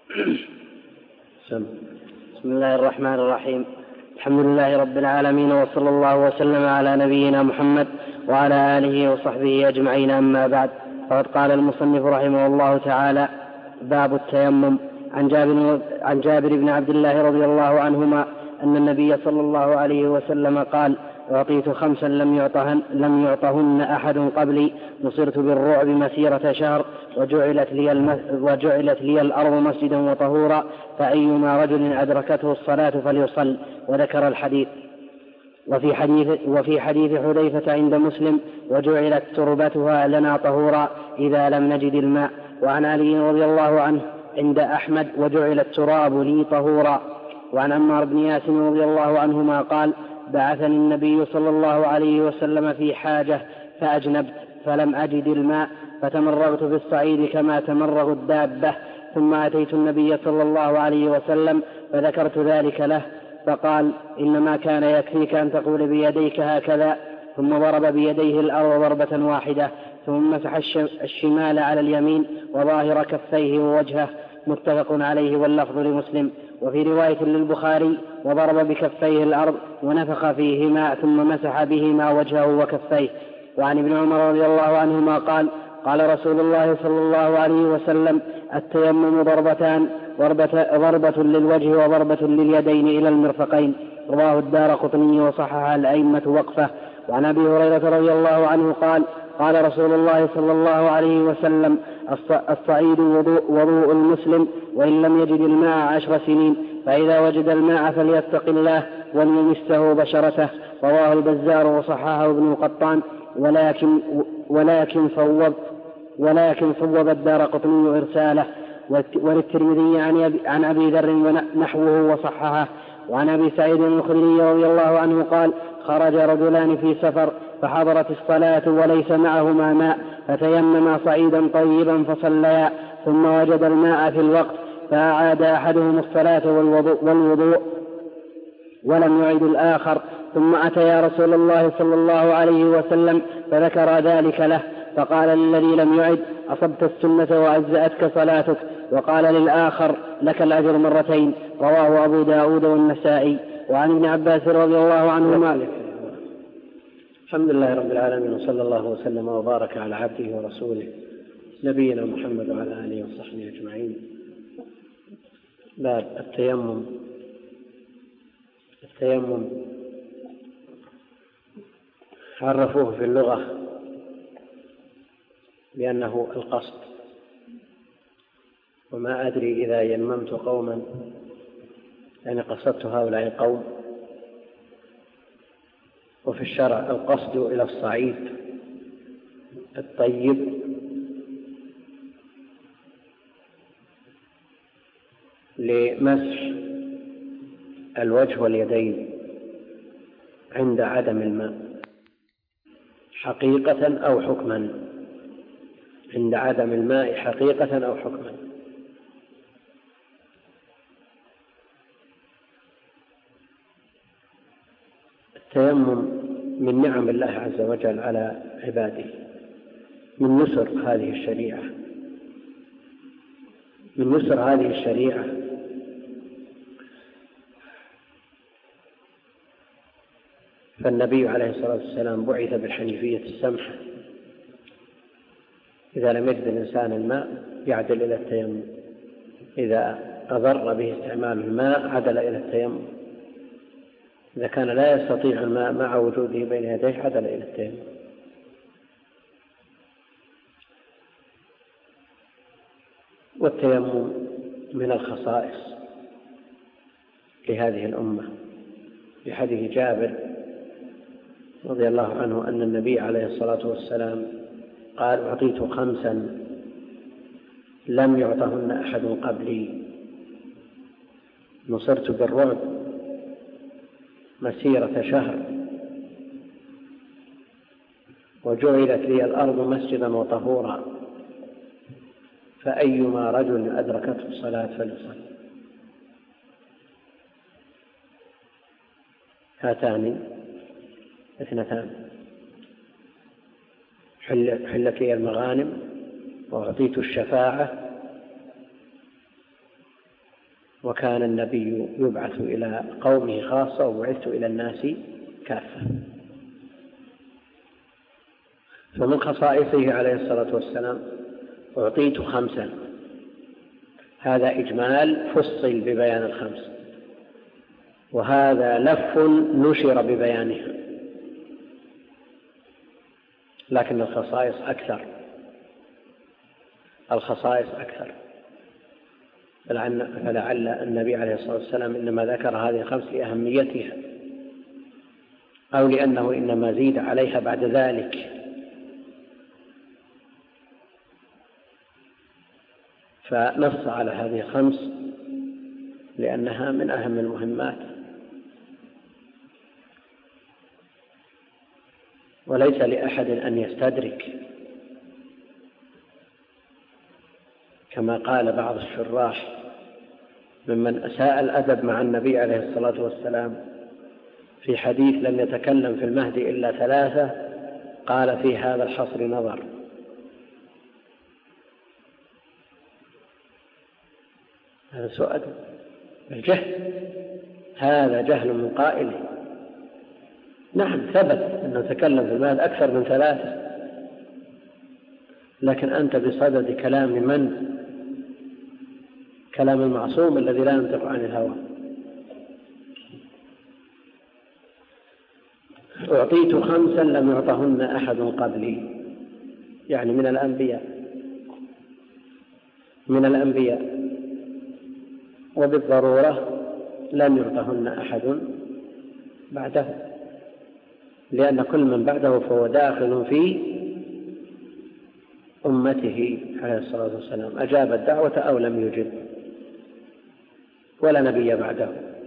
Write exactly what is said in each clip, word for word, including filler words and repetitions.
بسم الله الرحمن الرحيم. الحمد لله رب العالمين، وصلى الله وسلم على نبينا محمد وعلى آله وصحبه أجمعين، أما بعد. فقد قال المصنف رحمه الله تعالى: باب التيمم. عن جابر, عن جابر بن عبد الله رضي الله عنهما أن النبي صلى الله عليه وسلم قال: أعطيت خمسا لم يعطهن, لم يعطهن أحد قبلي، نصرت بالرعب مسيرة شهر، وجعلت لي, الم... وجعلت لي الأرض مسجدا وطهورا، فأيما رجل أدركته الصلاة فليصل. وذكر الحديث. وفي حديث, وفي حديث حذيفة عند مسلم: وجعلت تربتها لنا طهورا إذا لم نجد الماء. وعن علي رضي الله عنه عند أحمد: وجعل التراب لي طهورا. وعن عمار بن ياسر رضي الله عنهما قال: بعثني النبي صلى الله عليه وسلم في حاجة فأجنبت فلم أجد الماء، فتمرغت بالصعيد كما تمرغ الدابة، ثم أتيت النبي صلى الله عليه وسلم فذكرت ذلك له، فقال: إنما كان يكفيك أن تقول بيديك هكذا، ثم ضرب بيديه الأرض ضربة واحدة، ثم مسح الشمال على اليمين وظاهر كفيه ووجهه. متفق عليه، واللفظ لمسلم. وفي رواية للبخاري: وضرب بكفيه الأرض ونفخ فيهما ثم مسح بهما وجهه وكفيه. وعن ابن عمر رضي الله عنهما قال: قال رسول الله صلى الله عليه وسلم: التيمم ضربتان، ضربة, ضربة للوجه وضربة لليدين إلى المرفقين. رواه الدارقطني وصححه الأئمة وقفه. وعن أبي هريرة رضي الله عنه قال: قال رسول الله صلى الله عليه وسلم: الصعيد وضوء, وضوء المسلم، وإن لم يجد الماء عشر سنين، فإذا وجد الماء فليتق الله وليمسه بشرته. رواه البزار وصححه ابن قطان، ولكن ولكن صوب ولكن صوب الدارقطني إرساله. وللترمذي عن أبي ذر نحوه وصححه. وعن أبي سعيد الخدري رضي الله عنه قال: خرج رجلان في سفر فحضرت الصلاة وليس معهما ماء، فتيمما صعيدا طيبا فصليا، ثم وجد الماء في الوقت، فأعاد أحدهم الصلاة والوضوء, والوضوء ولم يعد الآخر، ثم أتيا رسول الله صلى الله عليه وسلم فذكر ذلك له، فقال للذي لم يعد: أصبت السنة وأجزأتك صلاتك. وقال للآخر: لك الأجر مرتين. رواه أبو داود والنسائي. وعن ابن عباس رضي الله عنهما. الحمد لله رب العالمين، وصلى الله وسلم وبارك على عبده ورسوله نبينا محمد وعلى آله وصحبه أجمعين. باب التيمم. التيمم عرفوه في اللغة بأنه القصد، وما أدري إذا يممت قوما يعني قصدت هؤلاء القوم. وفي الشرع القصد إلى الصعيد الطيب لمسح الوجه واليدين عند عدم الماء حقيقة أو حكما، عند عدم الماء حقيقة أو حكما. التيمم من نعم الله عز وجل على عباده، من نصر هذه الشريعة من نصر هذه الشريعة فالنبي عليه الصلاة والسلام بعث بالحنيفية السمحة. إذا لم يجد الإنسان الماء يعدل إلى التيمم، إذا أضر به استعمال الماء عدل إلى التيمم، إذا كان لا يستطيع الماء مع وجوده بين يديه عدل إلى التيمم. والتيمم من الخصائص لهذه الأمة. في حديث جابر رضي الله عنه أن النبي عليه الصلاة والسلام قال: أعطيت خمسا لم يعطهن أحد قبلي، نصرت بالرعب مسيرة شهر، وجعلت لي الأرض مسجدا وطهورا، فأيما رجل أدركته الصلاة فليصلي. هاتان اثنتان: حلت لي المغانم، وأعطيت الشفاعة، وكان النبي يبعث إلى قومه خاصة وبعثت إلى الناس كافة. فمن خصائصه عليه الصلاة والسلام أعطيت خمسا، هذا إجمال فصل ببيان الخمس، وهذا لف نشر ببيانها، لكن الخصائص أكثر الخصائص أكثر فلعل النبي عليه الصلاة والسلام إنما ذكر هذه الخمس لأهميتها، أو لأنه إنما زيد عليها بعد ذلك، فنص على هذه الخمس لأنها من أهم المهمات، وليس لأحد أن يستدرك، كما قال بعض الشراح ممن أساء الأدب مع النبي عليه الصلاة والسلام في حديث لم يتكلم في المهد إلا ثلاثة، قال في هذا الحصر نظر. هذا سؤال الجهل، هذا جهل من قائله. نعم ثبت أنه تكلم في المهد أكثر من ثلاثة، لكن أنت بصدد كلام من؟ كلام المعصوم الذي لا ينطق عن الهوى. أعطيت خمسا لم يعطهن أحد قبلي، يعني من الأنبياء من الأنبياء وبالضرورة لم يعطهن أحد بعده، لأن كل من بعده فهو داخل في أمته عليه الصلاة والسلام، أجاب الدعوة أو لم يجب، ولا نبي بعده،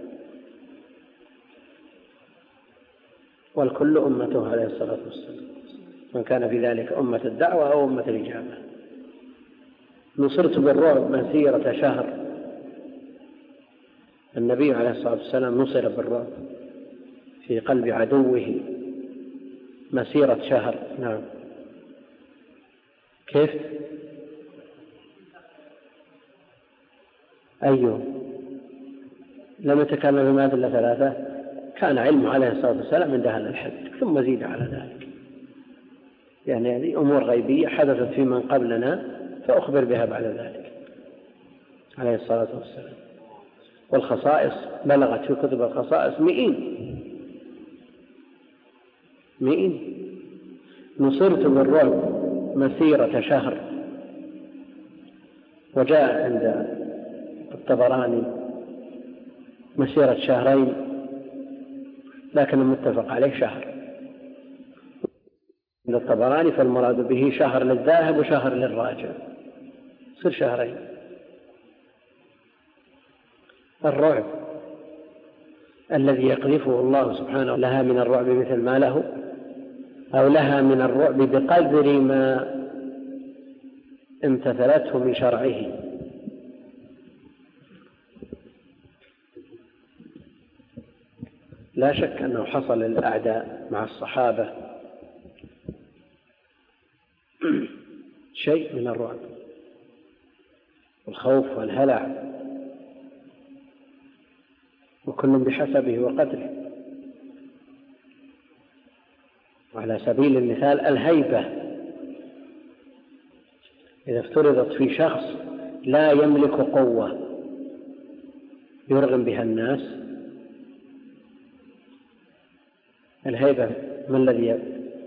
والكل أمته عليه الصلاة والسلام، من كان في ذلك أمة الدعوة أو أمة الإجابة. نصرت بالرعب مسيرة شهر، النبي عليه الصلاة والسلام نصر بالرعب في قلب عدوه مسيرة شهر. نعم. كيف؟ أيوه لم يتكلم بما إلا ثلاثة، كان علمه عليه الصلاة والسلام عند هذا الحد ثم زيد على ذلك، يعني هذه أمور غيبية حدثت في من قبلنا فأخبر بها بعد ذلك عليه الصلاة والسلام. والخصائص بلغت في كتب الخصائص مئين مئين. نصرت بالرعب مسيرة شهر، وجاء عند الطبراني مسيرة شهرين، لكن المتفق عليه شهر عند الطبراني، فالمراد به شهر للذاهب وشهر للراجع، صير شهرين. الرعب الذي يقذفه الله سبحانه لها من الرعب مثل ما له، أو لها من الرعب بقدر ما امتثلته من شرعه. لا شك أنه حصل للأعداء مع الصحابة شيء من الرعب والخوف والهلع، وكل بحسبه وقدره. وعلى سبيل المثال الهيبة إذا افترضت في شخص لا يملك قوة يرغم بها الناس، الهيبة ما الذي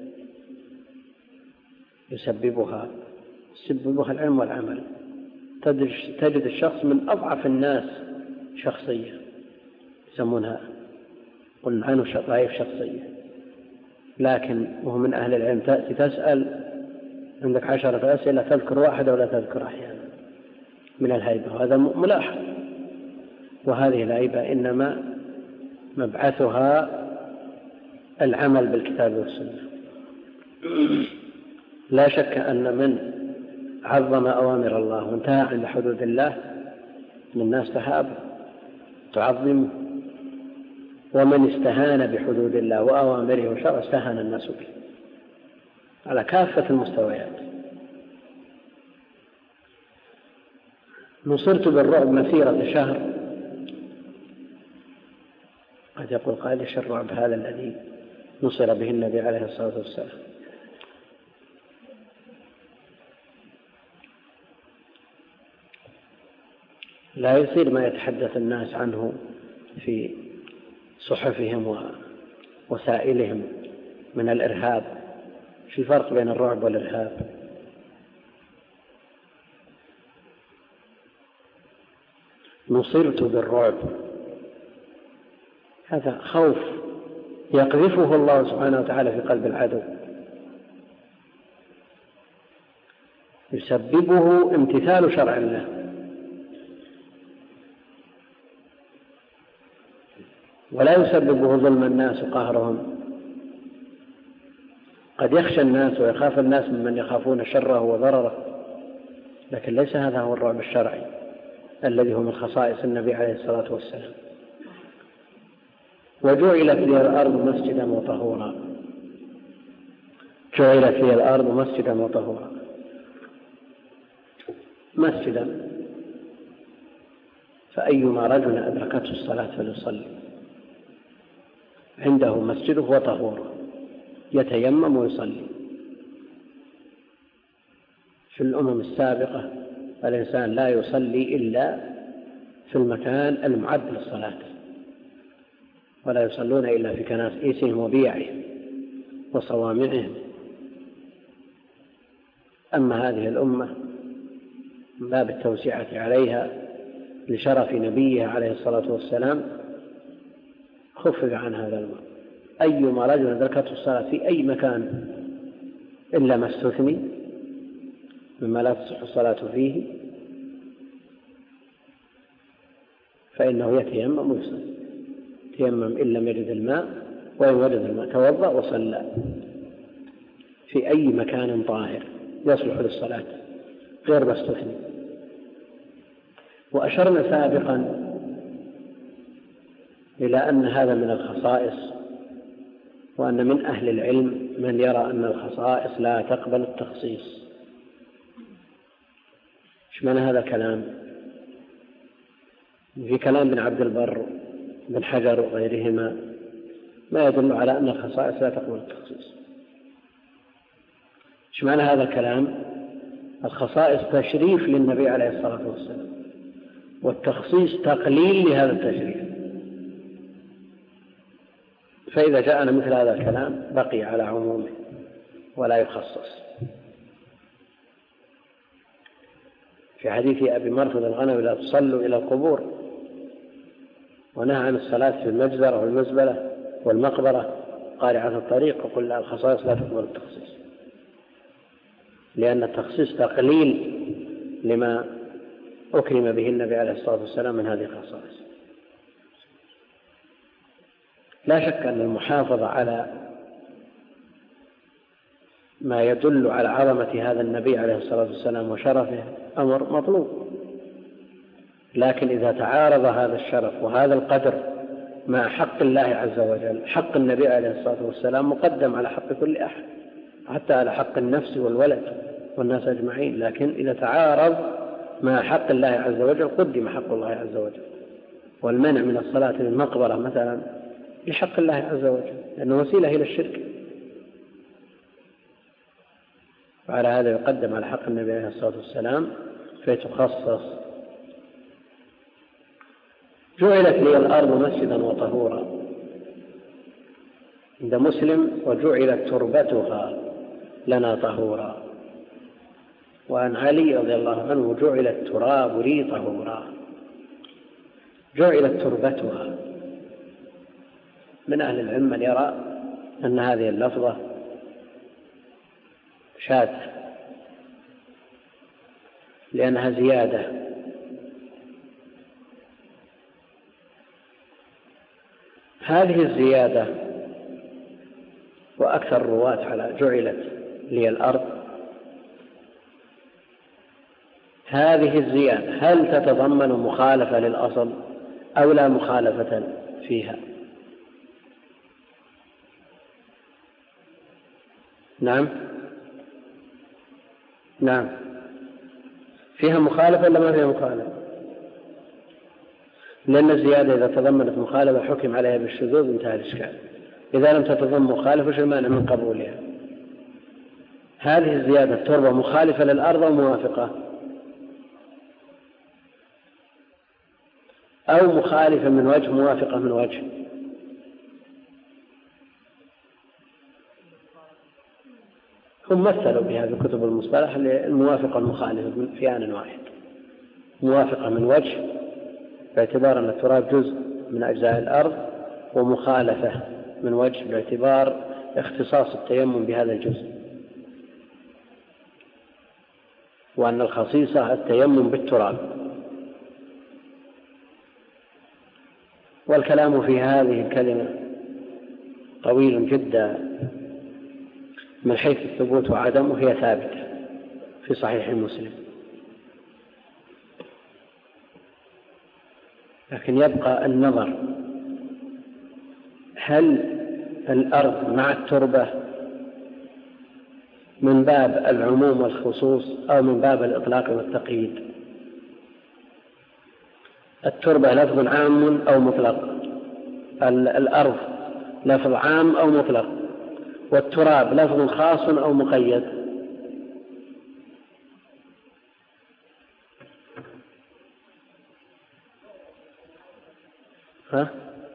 يسببها؟ يسببها العلم والعمل. تجد الشخص من أضعف الناس شخصية، يسمونها قلنا عنه ضعيف شخصية، لكن وهو من أهل العلم تأتي تسأل عندك عشرة أسئلة تذكر واحدة ولا تذكر أحيانا من الهيبة، وهذا ملاحظ. وهذه الهيبة إنما مبعثها العمل بالكتاب والسنة. لا شك أن من عظم أوامر الله وانتهى عند حدود الله من الناس تهاب تعظمه، ومن استهان بحدود الله وأوامره وشرع استهان الناس به على كافة المستويات. نصرت بالرعب مسيرة شهر، قد يقول قائل ايش الرعب هذا الذي نصر به النبي عليه الصلاة والسلام؟ لا يصير ما يتحدث الناس عنه في صحفهم ووسائلهم من الإرهاب. في فرق بين الرعب والإرهاب. نصرت بالرعب، هذا خوف يقذفه الله سبحانه وتعالى في قلب العدو، يسببه امتثال شرع الله. ولا يسببه ظلم الناس وقهرهم. قد يخشى الناس ويخاف الناس ممن يخافون شره وضرره، لكن ليس هذا هو الرعب الشرعي الذي هو من خصائص النبي عليه الصلاة والسلام. وجعلت لي الأرض مسجدا وطهورا، جعلت لي الأرض مسجدا وطهورا. مسجدا، فأيما رجل أدركته الصلاة فليصلي، عنده مسجده وطهوره، يتيمم ويصلي. في الأمم السابقة الإنسان لا يصلي إلا في المكان المعد للصلاة، ولا يصلون إلا في كنائسهم وبيعهم وصوامعهم. أما هذه الأمة من باب التوسعة عليها لشرف نبيها عليه الصلاة والسلام خفف عن هذا الماء. أيما رجل أدركته الصلاة في أي مكان إلا ما استثني مما لا تصح الصلاة فيه فإنه يتيمم ويصلي. يتيمم إن لم يجد الماء، وإن وجد الماء توضأ وصلى في أي مكان طاهر يصلح للصلاة غير ما استثني. وأشرنا سابقا إلى أن هذا من الخصائص، وأن من أهل العلم من يرى أن الخصائص لا تقبل التخصيص. إيش معنى هذا الكلام؟ في كلام ابن عبد البر بن حجر وغيرهما ما يدل على أن الخصائص لا تقبل التخصيص. إيش معنى هذا الكلام؟ الخصائص تشريف للنبي عليه الصلاة والسلام، والتخصيص تقليل لهذا التشريف. فإذا جاءنا مثل هذا الكلام بقي على عمومه ولا يخصص. في حديث أبي مرثد الغنوي لا تصلوا إلى القبور، ونهى عن الصلاة في المجزرة والمزبلة والمقبرة قارعة الطريق، وقل الخصائص لا تقبل التخصيص، لأن التخصيص تقليل لما أكرم به النبي عليه الصلاة والسلام من هذه الخصائص. لا شك أن المحافظة على ما يدل على عظمة هذا النبي عليه الصلاة والسلام وشرفه أمر مطلوب، لكن إذا تعارض هذا الشرف وهذا القدر مع حق الله عز وجل، حق النبي عليه الصلاة والسلام مقدم على حق كل أحد، حتى على حق النفس والولد والناس أجمعين. لكن إذا تعارض مع حق الله عز وجل قدم حق الله عز وجل. والمنع من الصلاة في المقبرة مثلا لحق الله عز وجل، لأنه وسيلة إلى الشرك، وعلى هذا يقدم على حق النبي عليه الصلاة والسلام فيتخصص. جعلت لي الأرض مسجدا وطهورا عند مسلم، وجعلت تربتها لنا طهورا. وعن علي رضي الله عنه جعل التراب لي طهورا. جعلت تربتها، من أهل العلم من يرى أن هذه اللفظة شاذة لأنها زيادة، هذه الزيادة وأكثر الرواة على جعلت لي الأرض، هذه الزيادة هل تتضمن مخالفة للأصل أو لا مخالفة فيها؟ نعم نعم فيها مخالفة ولا ما فيها مخالفة؟ لأن الزيادة إذا تضمنت مخالفة حكم عليها بالشذوذ انتهى الإشكال. إذا لم تتضمن مخالفة وش المانع من قبولها؟ هذه الزيادة التربة مخالفة للأرض أو موافقة أو مخالفة من وجه موافقة من وجه؟ هم مثلوا بها في كتب المصطلح الموافقة والمخالفة في آن واحد. موافقة من وجه باعتبار أن التراب جزء من أجزاء الأرض، ومخالفة من وجه باعتبار اختصاص التيمم بهذا الجزء، وأن الخصيصة التيمم بالتراب. والكلام في هذه الكلمة طويل جدا من حيث الثبوت وعدمه، وهي ثابتة في صحيح مسلم، لكن يبقى النظر هل الأرض مع التربة من باب العموم والخصوص أو من باب الإطلاق والتقييد؟ التربة لفظ عام أو مطلق، الأرض لفظ عام أو مطلق، والتراب لفظ خاص أو مقيد. ها؟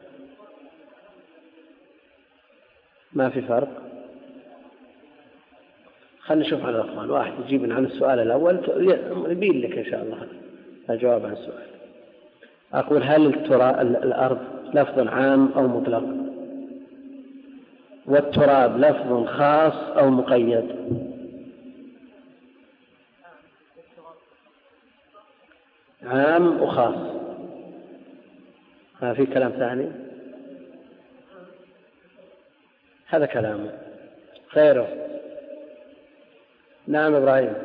ما في فرق. خلنا نشوف على الأخوان، واحد يجيب عن السؤال الأول يبين لك إن شاء الله الجواب عن السؤال. أقول هل التراب الأرض لفظ عام أو مطلق، والتراب لفظ خاص أو مقيد؟ عام وخاص. ما في كلام ثاني؟ هذا كلامه. خيره. نعم إبراهيم.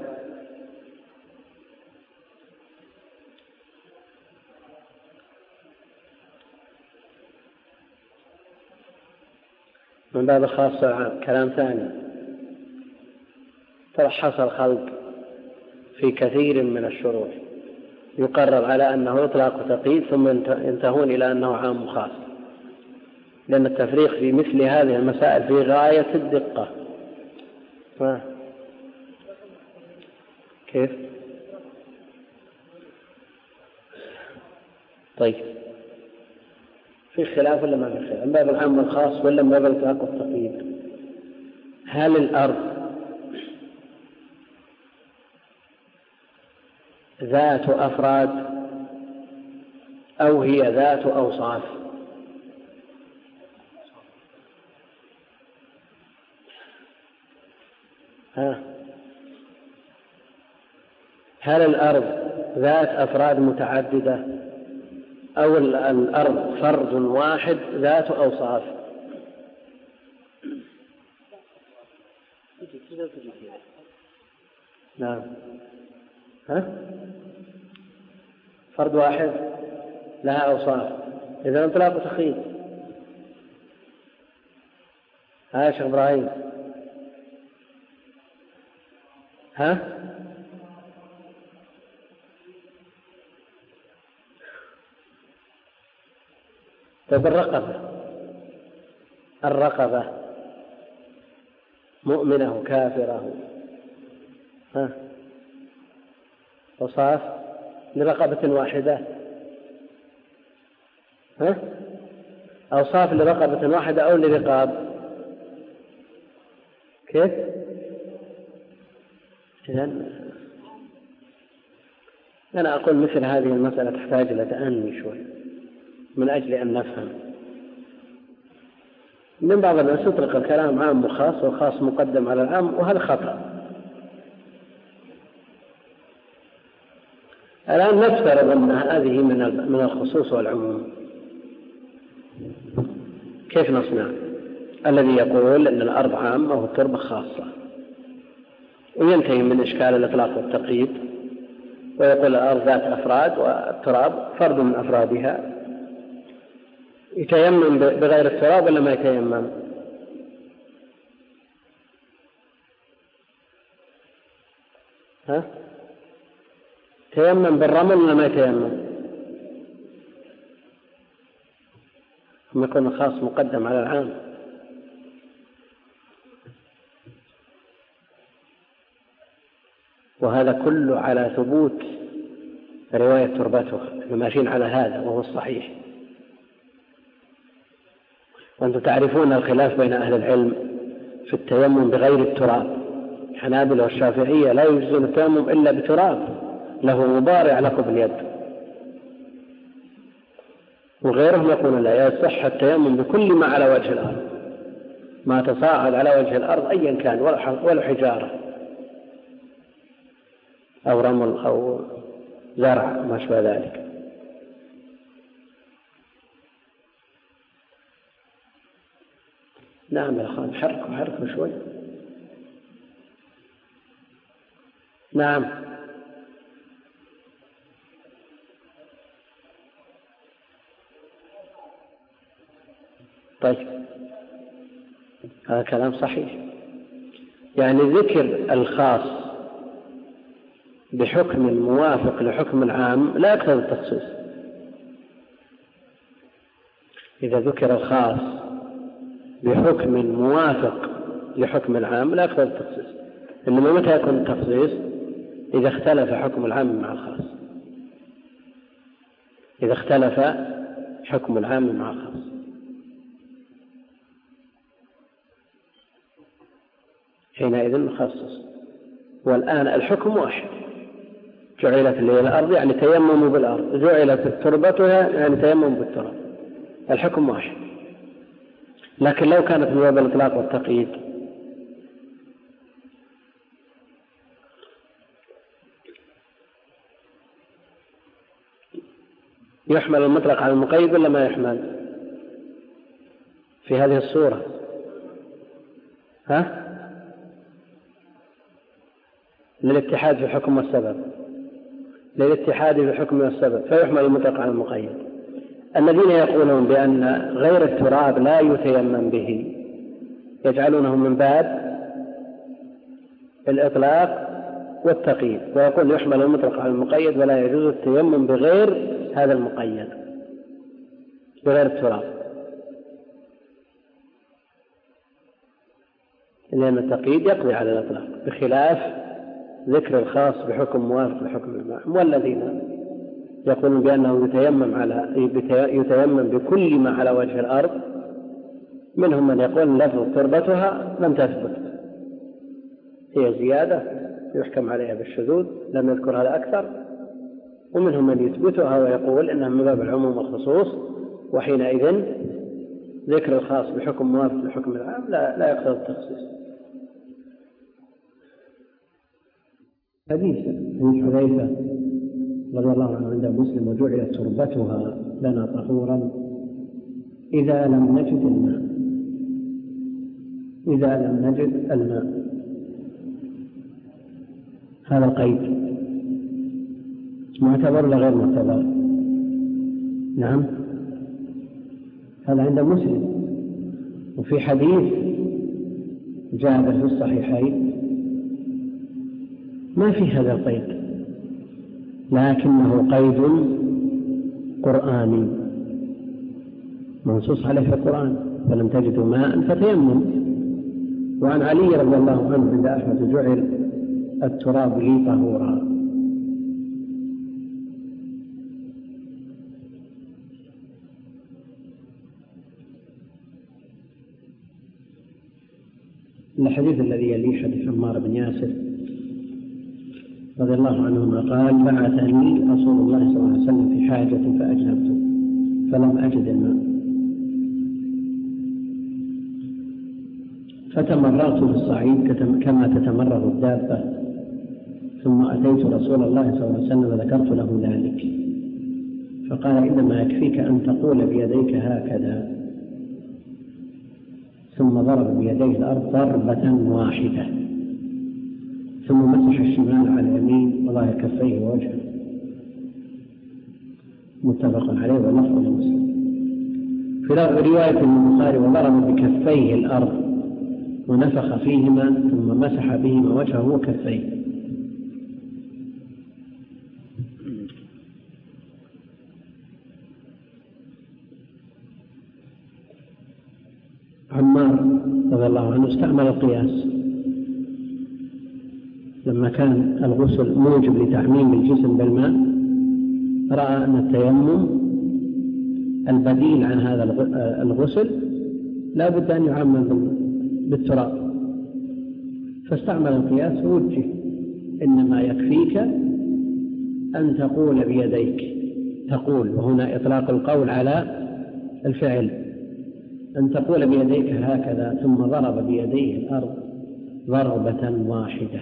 من باب الخاص والعام. كلام ثاني. ترى حصل خلط في كثير من الشروط، يقرر على أنه إطلاق وتقييد ثم ينتهون إلى أنه عام وخاص، لأن التفريق في مثل هذه المسائل في غاية الدقة. ما. كيف؟ طيب، في خلاف ولا ما في خلاف؟ من باب العام والخاص ولا من باب الإطلاق والتقييد؟ هل الأرض ذات أفراد أو هي ذات أوصاف؟ ها؟ هل الأرض ذات أفراد متعددة أو الأرض فرد واحد ذات أوصاف؟ نعم. ها؟ فرد واحد لها أوصاف، إذا انطلاق وتخييد. ها يا شيخ إبراهيم؟ ها؟ طيب الرقبة، الرقبة مؤمنة كافرة، ها؟ أوصاف لرقبة واحدة، ها؟ أوصاف لرقبة واحدة أو لرقاب؟ كيف؟ إذن أنا أقول مثل هذه المسألة تحتاج إلى تأني شوي من أجل أن نفهم. من بعض الناس يطلق الكلام عام وخاص والخاص مقدم على العام، وهذا خطأ. الآن نفترض أن هذه من من الخصوص والعموم، كيف نصنع؟ الذي يقول أن الأرض عامة والتربة خاصة، وينتهي من إشكال الإطلاق والتقييد، ويقول الأرض ذات أفراد والتراب فرد من أفرادها. يتيمم بغير التراب ولا ما يتيمم؟ ها؟ تيمم بالرمل ولا ما يتيمم؟ ثم يكون الخاص مقدم على العام. وهذا كله على ثبوت رواية تربته، ماشيين على هذا وهو الصحيح. وأنتم تعرفون الخلاف بين أهل العلم في التيمم بغير التراب. الحنابلة والشافعية لا يجوزون التيمم إلا بتراب له غبار يعلق باليد، وغيرهم يقولون لا، يصح التيمم بكل ما على وجه الأرض، ما تصاعد على وجه الأرض أيا كان، ولا حجارة أو رمل أو زرع ما شابه ذلك. نعم يا أخوان، حركوا حركوا شوي. نعم. طيب، هذا كلام صحيح. يعني ذكر الخاص بحكم موافق لحكم العام لا يقتضي التخصيص. إذا ذكر الخاص بحكم موافق لحكم العام لا يقتضي التخصيص. إنما متى يكون التخصيص؟ إذا اختلف حكم العام مع الخاص، إذا اختلف حكم العام مع الخاص. حينئذ نخصص. والآن الحكم واحد، جعلت لي الأرض يعني تيمم بالأرض، جعلت تربتها يعني تيمم بالتراب، الحكم واحد. لكن لو كانت من باب الإطلاق والتقييد يحمل المطلق على المقيد ولا ما يحمل في هذه الصورة؟ ها؟ للاتحاد في الحكم والسبب، للاتحاد في الحكم والسبب فيحمل المطلق على المقيد. الذين يقولون بأن غير التراب لا يتيمم به يجعلونه من باب الإطلاق والتقييد، ويقول يحمل المطلق على المقيد ولا يجوز التيمم بغير هذا المقيد، بغير التراب، لأن التقييد يقضي على الإطلاق، بخلاف ذكر الخاص بحكم موافق لحكم العام. والذين يقولون بأنه يتيمم على يتيمم بكل ما على وجه الأرض، منهم من يقول لفظ تربتها لم تثبت، هي زيادة يحكم عليها بالشذوذ، لم يذكر هذا أكثر. ومنهم من يثبتها ويقول إنها من باب العموم والخصوص، وحينئذ ذكر الخاص بحكم موافق لحكم العام لا, لا يقتضي التخصيص. حديث حديث حذيفة رضي الله عنه عند مسلم: وجعلت تربتها لنا طهورا إذا لم نجد الماء، إذا لم نجد الماء. هذا القيد معتبر ولا غير معتبر؟ نعم، هذا عند مسلم. وفي حديث جابر في الصحيحين ما في هذا القيد، لكنه قيد قرآني منصوص عليه في القرآن: فلم تجدوا ماء فتيمموا. وعن علي رضي الله عنه عند أحمد: جعل التراب لي طهورا. الحديث الذي يليه حديث عمار بن ياسر رضي الله عنهما قال: بعثني رسول الله صلى الله عليه وسلم في حاجة فأجنبت فلم أجد الماء، فتمررت في الصعيد كما تتمرر الدابة، ثم أتيت رسول الله صلى الله عليه وسلم وذكرت له ذلك، فقال: إنما يكفيك أن تقول بيديك هكذا، ثم ضرب بيديه الأرض ضربة واحدة، ثم مسح الشمال على اليمين وظهر كفيه ووجهه. متفق عليه واللفظ لمسلم. في رواية البخاري: وضرب بكفيه الأرض ونفخ فيهما ثم مسح بهما وجهه وكفيه. عمار رضي الله عنه استعمل القياس لما كان الغسل موجب لتعميم الجسم بالماء، رأى أن التيمم البديل عن هذا الغسل لا بد أن يعمم بالتراب، فاستعمل القياس ووجه إنما يكفيك أن تقول بيديك، تقول، وهنا إطلاق القول على الفعل، أن تقول بيديك هكذا ثم ضرب بيديه الأرض ضربة واحدة،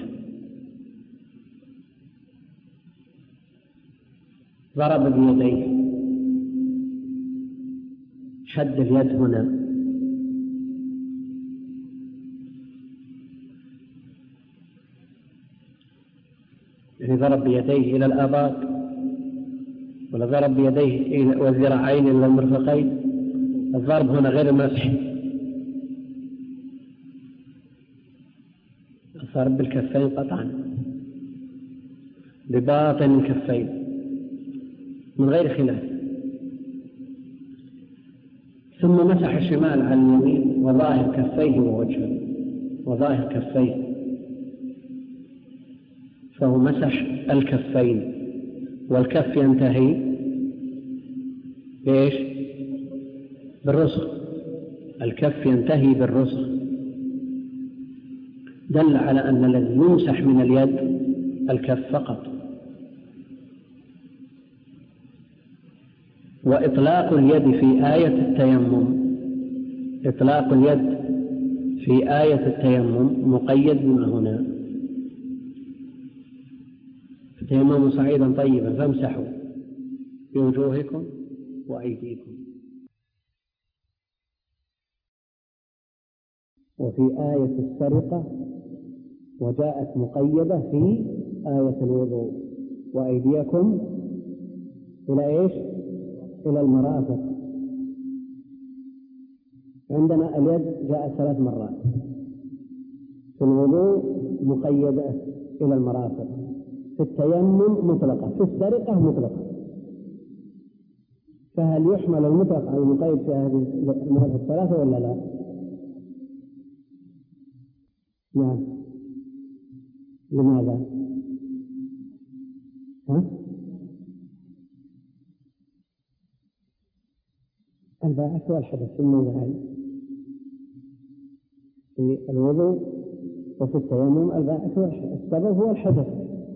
ضرب بيديه. حد اليد هنا يعني ضرب بيديه إلى الآباط ولا ضرب بيديه والذراعين إلى المرفقين؟ الضرب هنا غير المسح، الضرب بالكفين قطعا بباطن الكفين من غير خلاف. ثم مسح الشمال على اليمين وظاهر كفيه ووجهه وظاهر كفيه، فهو مسح الكفين، والكف ينتهي بإيش؟ بالرسغ، الكف ينتهي بالرسغ، دل على أن الذي يمسح من اليد الكف فقط. وإطلاق اليد في آية التيمم إطلاق اليد في آية التيمم مقيد بما هنا، تيمموا صعيدا طيبا فامسحوا بوجوهكم وأيديكم. وفي آية السرقة وجاءت مقيدة في آية الوضوء وأيديكم إلى إيش؟ إلى المرافق. عندنا اليد جاءت ثلاث مرات، في الوضوء مقيدة إلى المرافق، في التيمم مطلقة، في السرقة مطلقة. فهل يحمل المطلق على المقيد في هذه المرافق الثلاثة ولا لا؟ نعم. لماذا؟ ها؟ الباعث والحدث في الموضعين، في الوضوء وفي التيمم الباعث والحدث، السبب هو الحدث.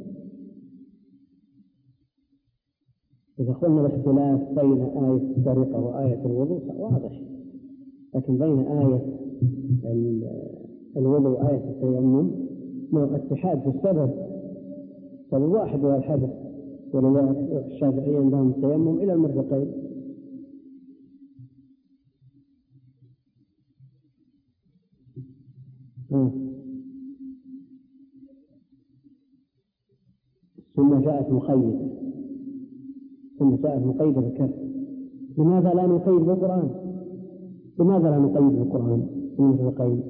إذا قلنا الاختلاف بين آية السرقة وآية الوضوء واضح، لكن بين آية الوضوء وآية التيمم نوع اتحاد في السبب، سبب واحد هو الحدث. ولذلك الشافعية عندهم التيمم إلى المرفقين. ثم جاءت مقيدة ثم جاءت مقيدة بكف. لماذا لا نقيد بالقرآن؟ لماذا لا نقيد بالقرآن المرفقين؟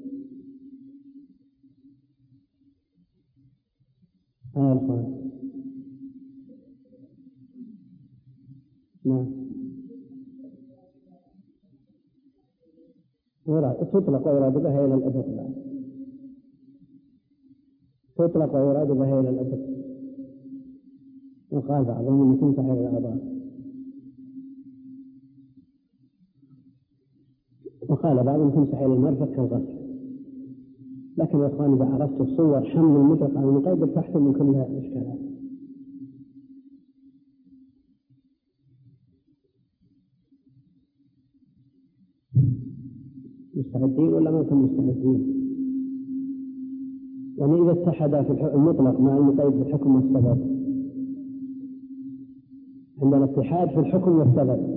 آه القرآن. نعم. تطلق ويراد بها إلى الأبد، تطلق ويراد بها إلى الأبد. وقال بعضهم أن تمسح إلى الأعضاء، وقال بعضهم تمسح إلى المرفق كالغسل. لكن يا إخواني إذا عرفت الصور حمل المطلق على المقيد تحت من كلها الإشكالات. مستعدين ولا ما أنتم مستعدين؟ يعني إذا اتحد في المطلق مع المقيد في الحكم والسبب، عندنا اتحاد في الحكم والسبب.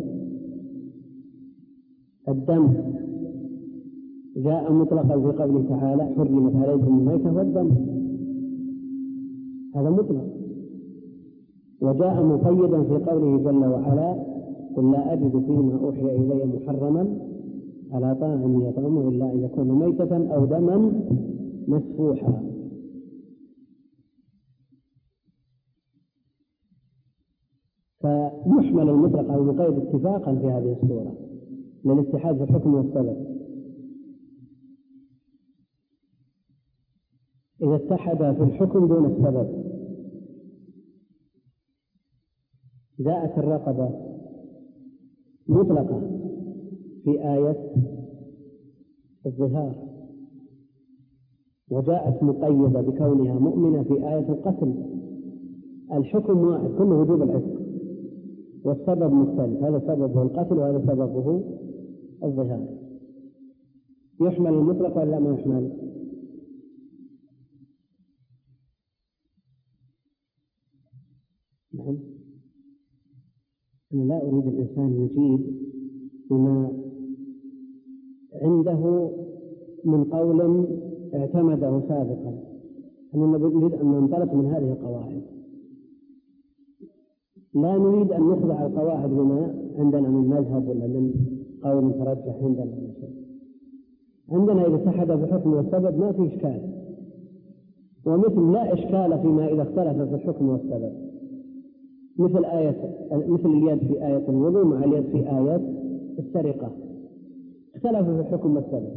الدم جاء مطلقا في قوله تعالى حرمت عليكم الميتة والدم، هذا مطلق. وجاء مقيدا في قوله جل وعلا قل لا أجد فيما أوحي إلي محرما على طاعم يطعمه إلا أن يكون ميتة أو دما مسفوحا. فيحمل المطلق على المقيد اتفاقا في هذه الصورة للاتحاد في الحكم والسبب. إذا اتحد في الحكم دون السبب. جاءت الرقبة مطلقة في آية الظهار، وجاءت مقيدة بكونها مؤمنة في آية القتل. الحكم واحد، كل وجوب العتق، والسبب مختلف، هذا سببه القتل وهذا سببه الظهار. يحمل المطلق ولا ما يحمل؟ نعم. أنا لا أريد الإنسان يجيب بما عنده من قول اعتمده سابقا. أنا نريد أن ننطلق من هذه القواعد، لا نريد أن نخضع القواعد بما عندنا من مذهب ولا من قول ترجح عندنا من شيء. عندنا إذا اتحد بحكم والسبب ما في إشكال، ومثل لا إشكال فيما إذا اختلف في الحكم والسبب، مثل آية مثل اليد في آية الوضوء مع اليد في آية السرقة، اختلف في الحكم والسبب،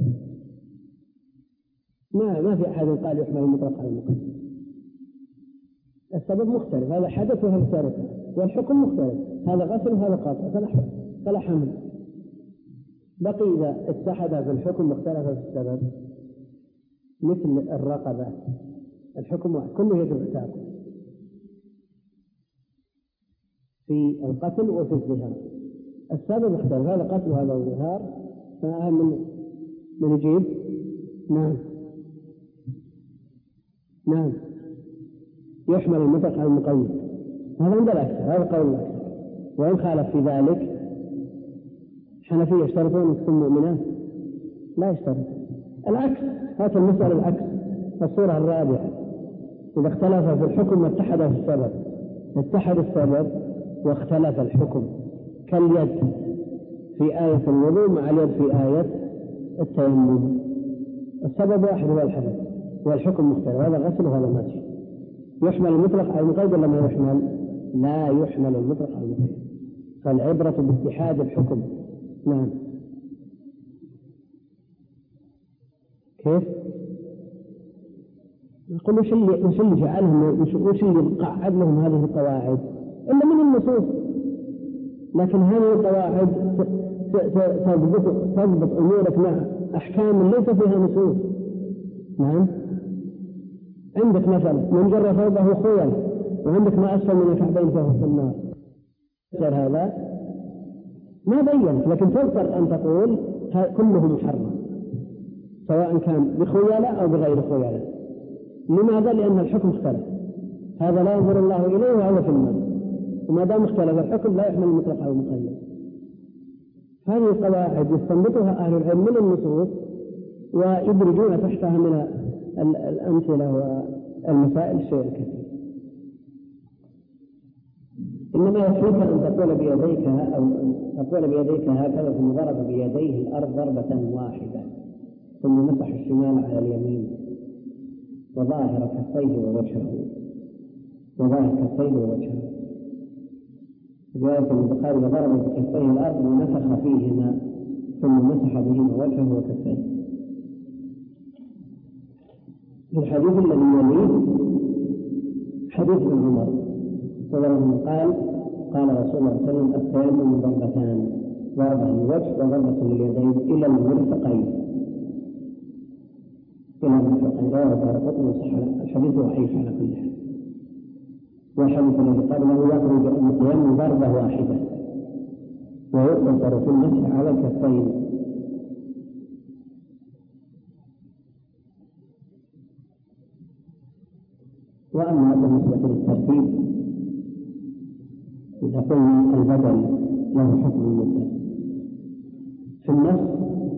ما ما في أحد قال يحمل المطلق على المقيد. السبب مختلف، هذا حدث وهذا سرقة، والحكم مختلف، هذا غسل وهذا قاطع، فلا حمل. بقي إذا اتحد في الحكم واختلف في السبب، مثل الرقبة، الحكم واحد، كله يجب عتاقه في القتل وفي الظهار. السبب اختلف، هذا قتل وهذا ظهار، فأهم من من يجيب. نعم نعم يحمل المطلق على المقيد، هذا عند الأكثر، هذا قول الأكثر. وإن خالف في ذلك الحنفية يشترطون أن تكون مؤمنة؟ لا يشترط. العكس، هذه المسألة العكس. الصورة الرابعة، إذا اختلف في الحكم واتحد في السبب، اتحد السبب واختلف الحكم، كاليد في آية الوضوء مع اليد في آية التيمم، السبب واحد هو الحدث والحكم مختلف، هذا غسل وهذا مسح. يحمل المطلق على المقيد ولا ما يحمل؟ لا يحمل المطلق على المقيد، فالعبرة باتحاد الحكم. نعم. كيف؟ نقول وش اللي وش اللي جعلهم وش اللي قعد لهم هذه القواعد إلا من النصوص، لكن هذه القواعد تضبط تضبط أمورك مع أحكام ليس فيها نصوص. نعم. عندك مثلا من جر ثوبه خيل، وعندك ما أسفل من الكعبين فهو في النار، هذا ما بينت، لكن تضطر أن تقول كله محرم سواء كان بخيالة أو بغير خيالة. لماذا؟ لأن الحكم اختلف، هذا لا ينظر الله إليه وهذا في النار، وما دام اختلف الحكم لا يحمل المطلق على المقيد. هذه القواعد يستنبطها أهل العلم من النصوص ويدرجون تحتها من الأمثلة والمسائل الشيء الكثير. إنما يكفيك أن تقول بيديك أو تقول بيديك هكذا ثم ضرب بيديه الأرض ضربة واحدة ثم مسح الشمال على اليمين وظاهر كفيه ووجهه وظاهر كفيه ووجهه. رواية البخاري وضرب بكفيه الأرض ونفخ فيهما ثم مسح بهما وجهه وكفيه. في الحديث الذي يليه حديث ابن عمر قال قال رسول الله صلى الله عليه وسلم التيمم ضربتان، ضربة للوجه وضربة لليدين إلى المرفقين إلى المرفقين. رواه الدارقطني وصح الحديث ضعيف على كل حال. والحديث الذي قبله يخرج أن التيمم ضربة واحدة ويقتصر في المسح على الكفين. وأما بالنسبة للترتيب إذا قلنا البدل له حكم المبدل في النص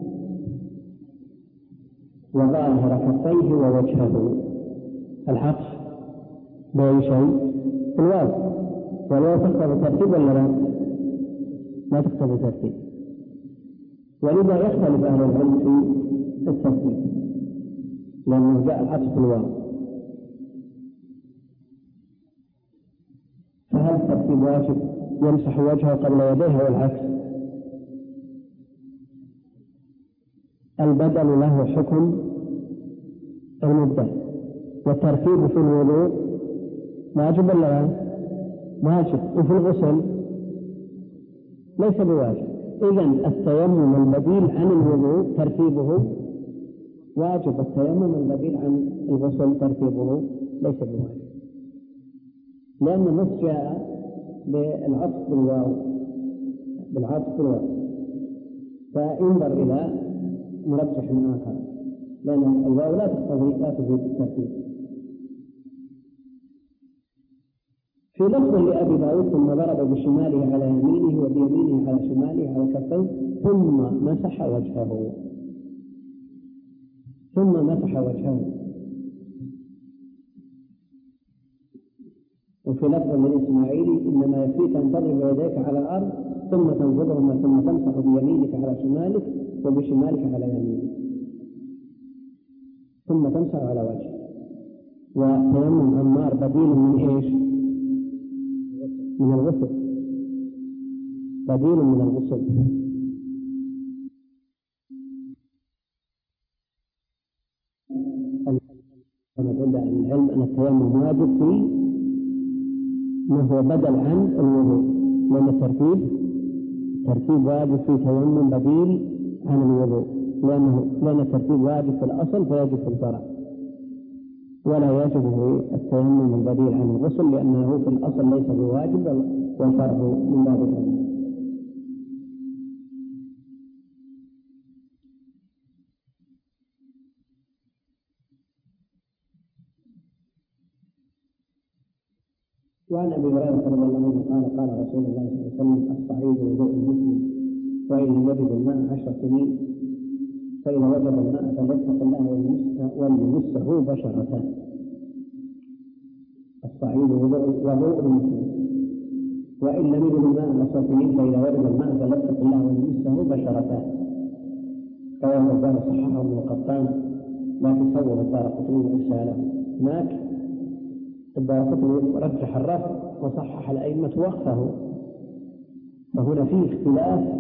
وظاهر كفيه ووجهه، العطف بأي شيء في الواو، والواو تقتضي ترتيب ولا لا؟ لا تقتضي ترتيب، ولذا يختلف أهل العلم في الترتيب لأنه جاء العطف في الواو. فهل الترتيب واجب يمسح وجهه قبل يديه والعكس؟ البدل له حكم المبدل والترتيب في الوضوء واجب ولا لا؟ واجب. وفي الغسل ليس بواجب. إذن التيمم البديل عن الوضوء ترتيبه واجب، التيمم البديل عن الغسل ترتيبه ليس بواجب، لأن النص جاء بالعطف بالواو بالعطف بالواو، فانظر إلى مرجح آخر، لأن الواو لا تقتضي لا تفيد الترتيب. في لفظ لأبي داود ثم ضرب بشماله على يمينه وبيمينه على شماله على كفيه ثم مسح وجهه ثم مسح وجهه. وفي لفظ للإسماعيلي إنما يكفيك أن تضرب يديك على الأرض ثم تنفضهما ثم تمسح بيمينك على شمالك وبشمالك على يمينك ثم تمسح على وجهك. وتيمم عمار بديل من إيش؟ من الغسل، بديل من الغسل. عند العلم أن التيمم واجب في ما هو بدل عن الوضوء، لأن الترتيب ترتيب واجب في تيمم بديل عن الوضوء، لأنه لأن الترتيب واجب في الأصل فيجب في الفرع، ولا يجب في التيمم البديل عن الغسل لأنه في الأصل ليس بواجب والفرع من باب الأولى. وعن ابي هريره رضي الله عنه قال قال رسول الله صلى الله عليه وسلم الصعيد وضوء المسلم وان لم يجد الماء عشر سنين فاذا وجد الماء فليتق الله وليمسه بشرته. الصعيد وضوء المسلم وان لم يجد الماء عشر سنين فاذا وجد الماء فليتق الله وليمسه بشرته. رواه البخاري صححه ابن القطان لكن صوب الدارقطني ارساله. هناك الدارقطني رجح الرفع وصحح الأئمة وقفه، فهنا فيه اختلاف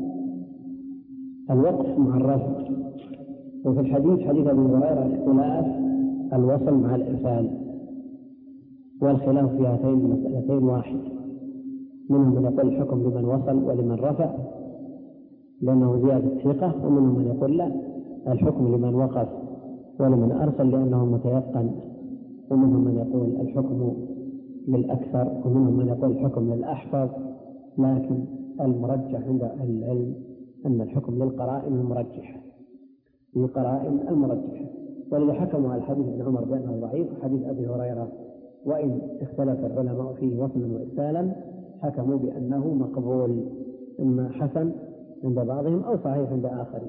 الوقف مع الرفع، وفي الحديث حديث أبي هريرة اختلاف الوصل مع الإرسال، والخلاف في هاتين المسألتين واحد، منهم من يقول الحكم لمن وصل ولمن رفع لأنه زيادة ثقة، ومنهم من يقول لا الحكم لمن وقف ولمن أرسل لأنه متيقن، ومنهم من يقول الحكم للأكثر، ومنهم من يقول الحكم للأحفظ، لكن المرجح عند أهل العلم أن الحكم للقرائن المرجحة للقرائن المرجحة ولذا حكموا على الحديث ابن عمر بأنه ضعيف، وحديث أبي هريرة وإن اختلف العلماء فيه وصلا وإرسالا حكموا بأنه مقبول، إما حسن عند بعضهم أو صحيح عند آخرين.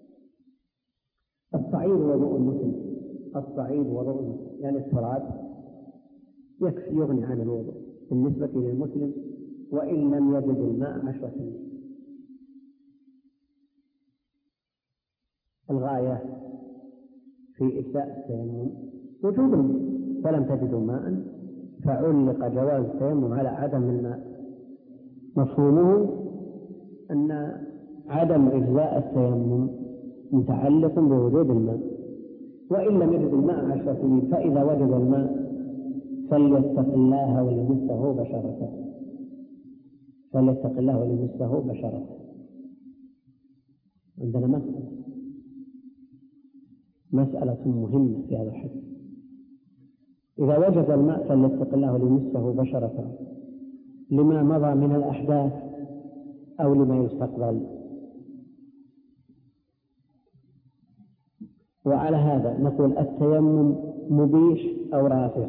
الصعيد وضوء المسلم الصعيد وضوء المسلم يعني التراب يكفي يغني عن الوضوء بالنسبة للمسلم وإن لم يجد الماء عشر سنين. الغاية في إجزاء التيمم وجود فلم تجدوا ماء فعلق جواز التيمم على عدم الماء، مفهومه أن عدم إجزاء التيمم متعلق بوجود الماء، وإن لم يجد الماء عشر سنين فإذا وجد الماء فليتق الله وليمسه بشرته فليتق الله وليمسه بشرته. عندنا مسألة مسألة مهمة في هذا الحديث، إذا وجد الماء فليتق الله وليمسه بشرته لما مضى من الأحداث أو لما يستقبل. وعلى هذا نقول التيمم مبيح أو رافع؟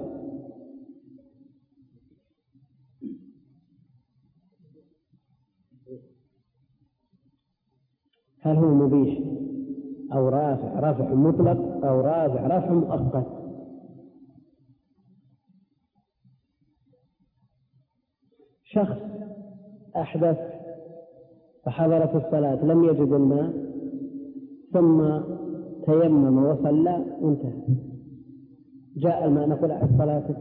هل هو مبيح أو رافع؟ رافع مطلق أو رافع رافع مؤقت؟ شخص أحدث فحضرت الصلاة لم يجد الماء ثم تيمم وصلى وانتهى، جاء الماء نقول أعد صلاتك،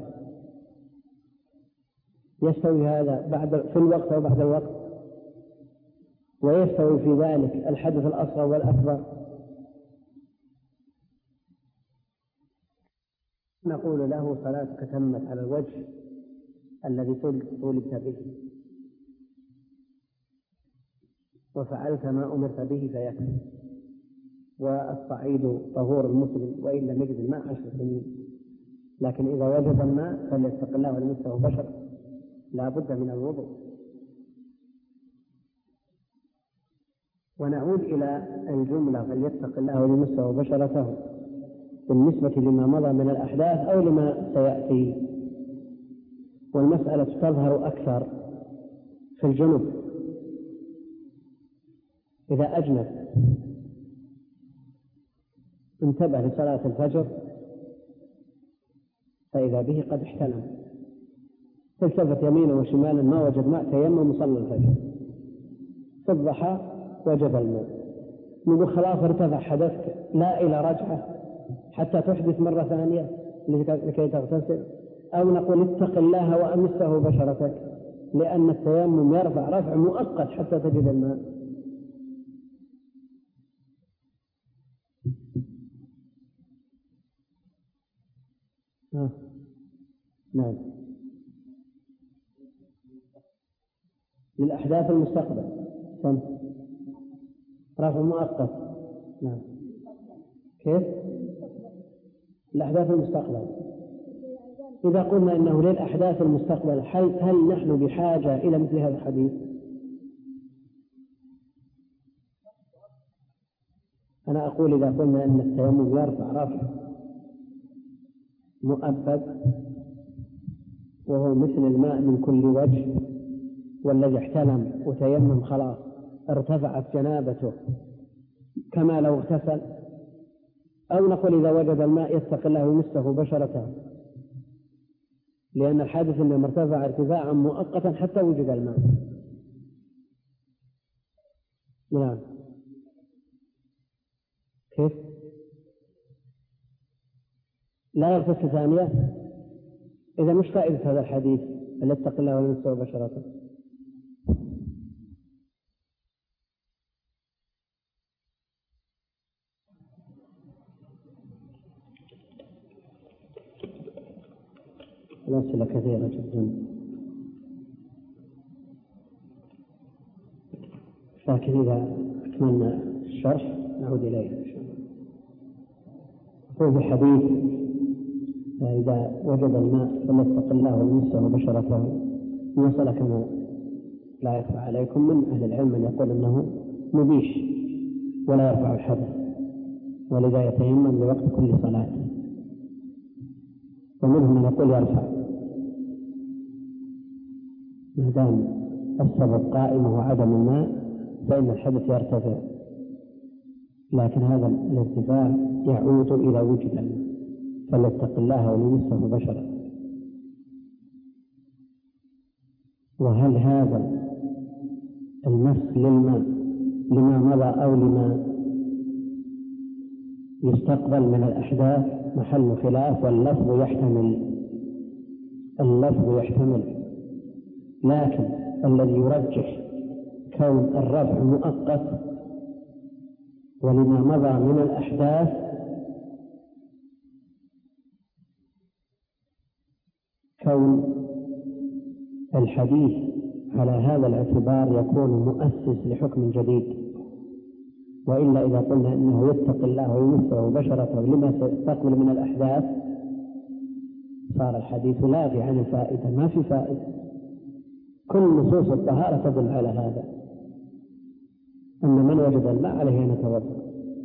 يستوي هذا بعد في الوقت أو بعد الوقت؟ ويستوي في ذلك الحدث الأصغر والأكبر؟ نقول له صلاتك تمت على الوجه الذي طولبت به، وفعلت ما أمرت به فيكفي، والصعيد طهور المسلم وإن لم يجد الماء عشر سنين، لكن إذا وجد الماء فليتق الله ولمسه بشر، لا بد من الوضوء. ونعود إلى الجملة فليتق الله ولمسه بشرته بالنسبة لما مضى من الأحداث أو لما سيأتي، والمسألة تظهر أكثر في الجنوب. إذا أجنب انتبه لصلاة الفجر فإذا به قد احتلم، التفت يمينا وشمالا ما وجد ماء تيمم وصلى الفجر، في الضحى وجد الماء، نقول خلاص ارتفع حدثك، لا إلى رجعة حتى تحدث مرة ثانية لكي تغتسل، أو نقول اتق الله وأمسه بشرتك، لأن التيمم يرفع رفع مؤقت حتى تجد الماء. آه. نعم، للأحداث المستقبل كم رفع مؤقت. نعم، كيف الأحداث المستقبل؟ إذا قلنا إنه للأحداث المستقبل هل, هل نحن بحاجة إلى مثل هذا الحديث؟ أنا أقول إذا قلنا أن التيمم يرفع رفع مؤبد وهو مثل الماء من كل وجه، والذي احتلم وتيمم خلاص ارتفعت جنابته كما لو اغتسل، أو نقول إذا وجد الماء يتق الله ويمسه بشرته، لأن الحادث إنما ارتفع ارتفاعا مؤقتا حتى وجد الماء. نعم، كيف لا يغتسل ثانية؟ إذا مش فائدة هذا الحديث أن يتق الله ويمسه بشرته؟ الأسئلة كثيرة جدا، لكن إذا أكملنا الشرح نعود إليه إن شاء الله. أقول بحديث إذا وجد الماء فليتق الله ويمسه بشرته، وصل كما لا يخفى عليكم من أهل العلم من يقول أنه مبيش ولا يرفع الحدث، ولذا يتيمم لوقت كل صلاة، ومنهم من يقول يرفع ما دام السبب قائم وهو عدم الماء فإن الحدث يرتفع، لكن هذا الارتفاع يعود إلى وجود الماء، فليتق الله وليمسه بشرا. وهل هذا المس للماء لما مضى أو لما يستقبل من الأحداث محل خلاف، واللفظ يحتمل اللفظ يحتمل لكن الذي يرجح كون الرفع مؤقت ولما مضى من الأحداث كون الحديث على هذا الاعتبار يكون مؤسس لحكم جديد، وإلا إذا قلنا إنه يتق الله ويمسه بشرته لما تستقبل من الأحداث صار الحديث لاغي عن الفائدة، ما في فائدة. كل نصوص الطهارة تدل على هذا، أن من وجد الماء عليه أن يتوضأ.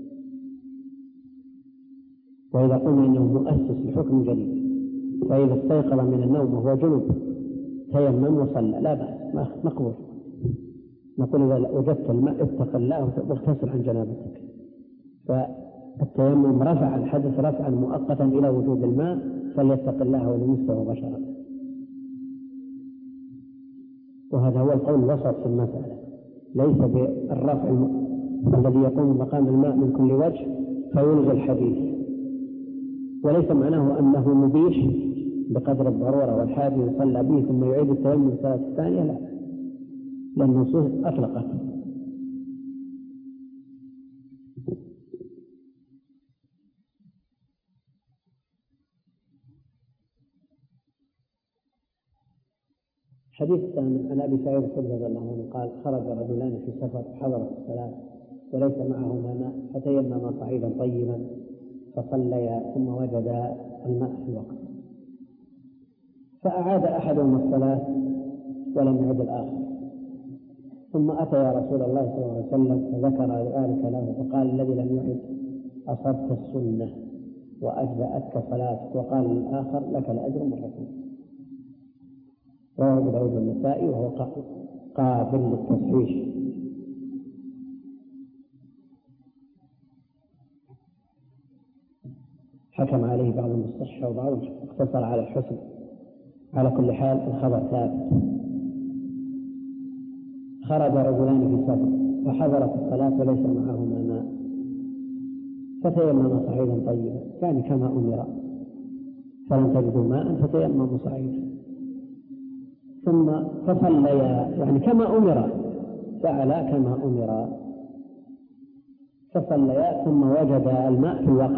وإذا قلنا إنه مؤسس لحكم جديد، فإذا استيقظ من النوم وهو جنب تيمم وصلى لا بأس مقبول، نقول إذا وجدت الماء اتق الله واغتسل عن جنابتك. فالتيمم رفع الحدث رفعا مؤقتا إلى وجود الماء، فليتق الله وليمسه بشرا. وهذا هو القول الوسط في المسألة، ليس بالرفع الم... الذي يقوم مقام الماء من كل وجه فيلغي الحديث، وليس معناه أنه مبيش بقدر الضرورة والحاجة يصلى به ثم يعيد التيمم الصلاة الثانية، لا، لأن النصوص أطلقت. الحديث الثاني عن أبي سعيد الخدري رضي الله عنه قال: خرج رجلان في سفر حضرت الصلاة وليس معهما ماء فتيمما صعيدا طيبا فصليا ثم وجدا الماء في الوقت، فأعاد أحدهما الصلاة ولم يعد الآخر، ثم أتى يا رسول الله صلى الله عليه وسلم فذكر ذلك له فقال: الذي لم يعد أصبت السنة وأجزأتك صلاتك، وقال للآخر: لك الأجر مرتين. رواه أبو داود والنسائي وهو قابل للتصحيح. حكم عليه بعضهم بالصحة وبعضهم اقتصر على الحسن. على كل حال الخبر ثابت. خرج رجلان في سفر فحضرت الصلاة وليس معهما ماء فتيمم صعيدا طيبا، يعني كما أمر، فلم تجدوا ماء فتيمموا صعيدا، ثم فصليا، يعني كما أمر، فعلا كما أمر، فصليا ثم وجد الماء في الوقت.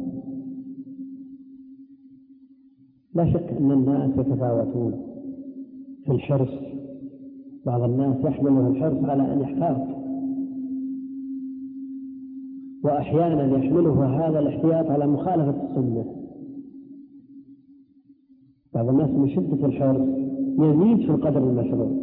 لا شك أن الناس يتفاوتون في الحرص، بعض الناس يحمله الحرص على أن يحتاط، وأحيانا يحمله هذا الاحتياط على مخالفة السنة. بعض الناس من شدة الحرص يزيد في القدر المشروع.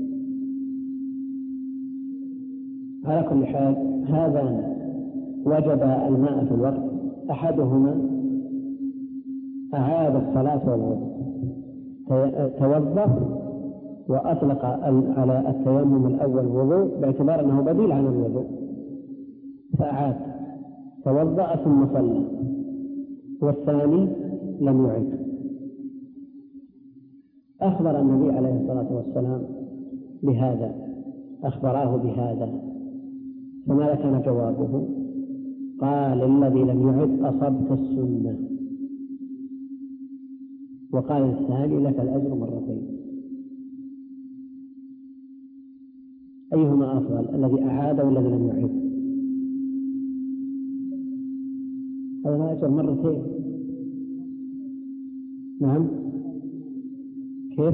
على كل حال هذا وجب الماء في الوقت، أحدهما أعاد الصلاة والوضوء، توضأ وأطلق على التيمم الأول وضوء باعتبار أنه بديل عن الوضوء، فأعاد توضأ ثم صلى، والثاني لم يعد. أخبر النبي عليه الصلاة والسلام بهذا، أخبراه بهذا، فماذا كان جوابه؟ قال: الذي لم يعد أصبت السنة، وقال الثاني: لك الأجر مرتين. أيهما أفضل، الذي أعاد والذي لم يعد؟ هذا الأجر مرتين. نعم، كيف؟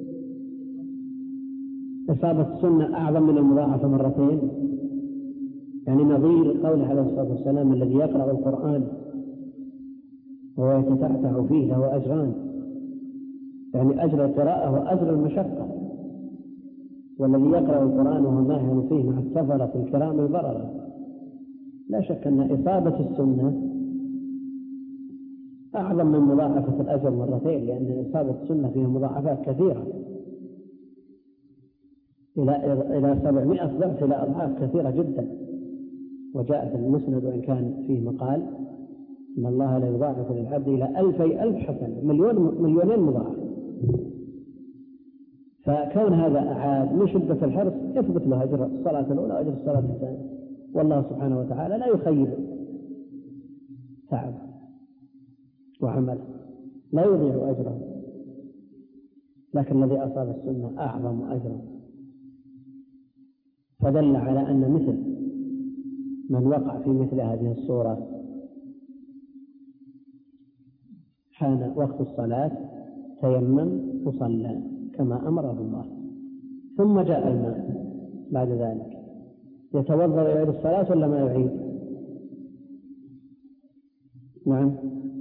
إصابة السنة أعظم من المضاعفة مرتين، يعني نظير قوله عليه الصلاة والسلام: الذي يقرأ القرآن وهو يتتعتع فيه له أجران، يعني أجر القراءة وأجر المشقة، والذي يقرأ القرآن وهو ماهر فيه مع السفرة الكرام البررة. لا شك أن إصابة السنة أعظم من مضاعفة الأجر مرتين، لأن إصابة السنة فيها مضاعفات كثيرة إلى إلى سبعمائة ضعف، إلى أضعاف كثيرة جدا. وجاء في المسند وإن كان فيه مقال إن الله لا يضاعف للعبد إلى ألفي ألف حسنة، مليون مليونين مضاعف. فكون هذا أعاد من شدة الحرص يثبت له أجر الصلاة الأولى وأجر الصلاة الثانية، والله سبحانه وتعالى لا يخيب تعب وعمل، لا يضيع أجره. لكن الذي أصاب السنة أعظم أجرا، فدل على أن مثل من وقع في مثل هذه الصورة حان وقت الصلاة تيمم وصلى كما أمره الله، ثم جاء الماء بعد ذلك، يتوضأ ويعيد الصلاة ولا ما يعيد؟ نعم،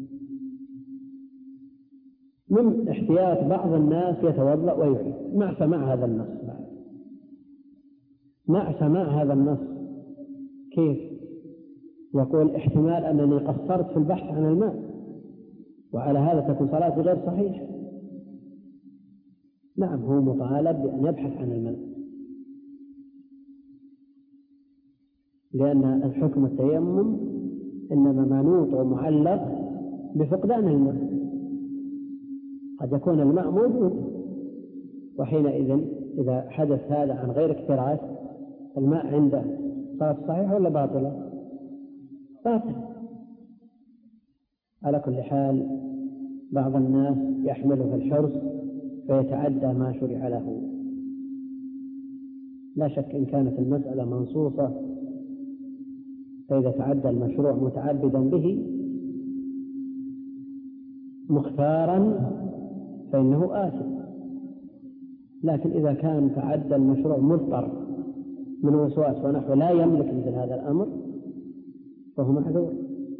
من احتياط بعض الناس يتوضأ ويعيد مع سماع هذا النص، بعد مع سماع هذا النص كيف؟ يقول: احتمال أنني قصرت في البحث عن الماء، وعلى هذا تكون صلاتي غير صحيحة. نعم، هو مطالب بأن يبحث عن الماء، لأن الحكم التيمم إنما منوط ومعلق بفقدان الماء. قد يكون الماء موجود، وحينئذ إذا حدث هذا عن غير اكتراث الماء عنده صارت صحيحة ولا باطلة؟ باطلة. على كل حال بعض الناس يحمله في الحرص فيتعدى ما شرع له. لا شك إن كانت المسألة منصوصة فإذا تعدى المشروع متعبدا به مختارا فإنه آثم، لكن إذا كان تعدى المشروع مضطر من وسواس ونحو لا يملك مثل هذا الأمر فهو معذور.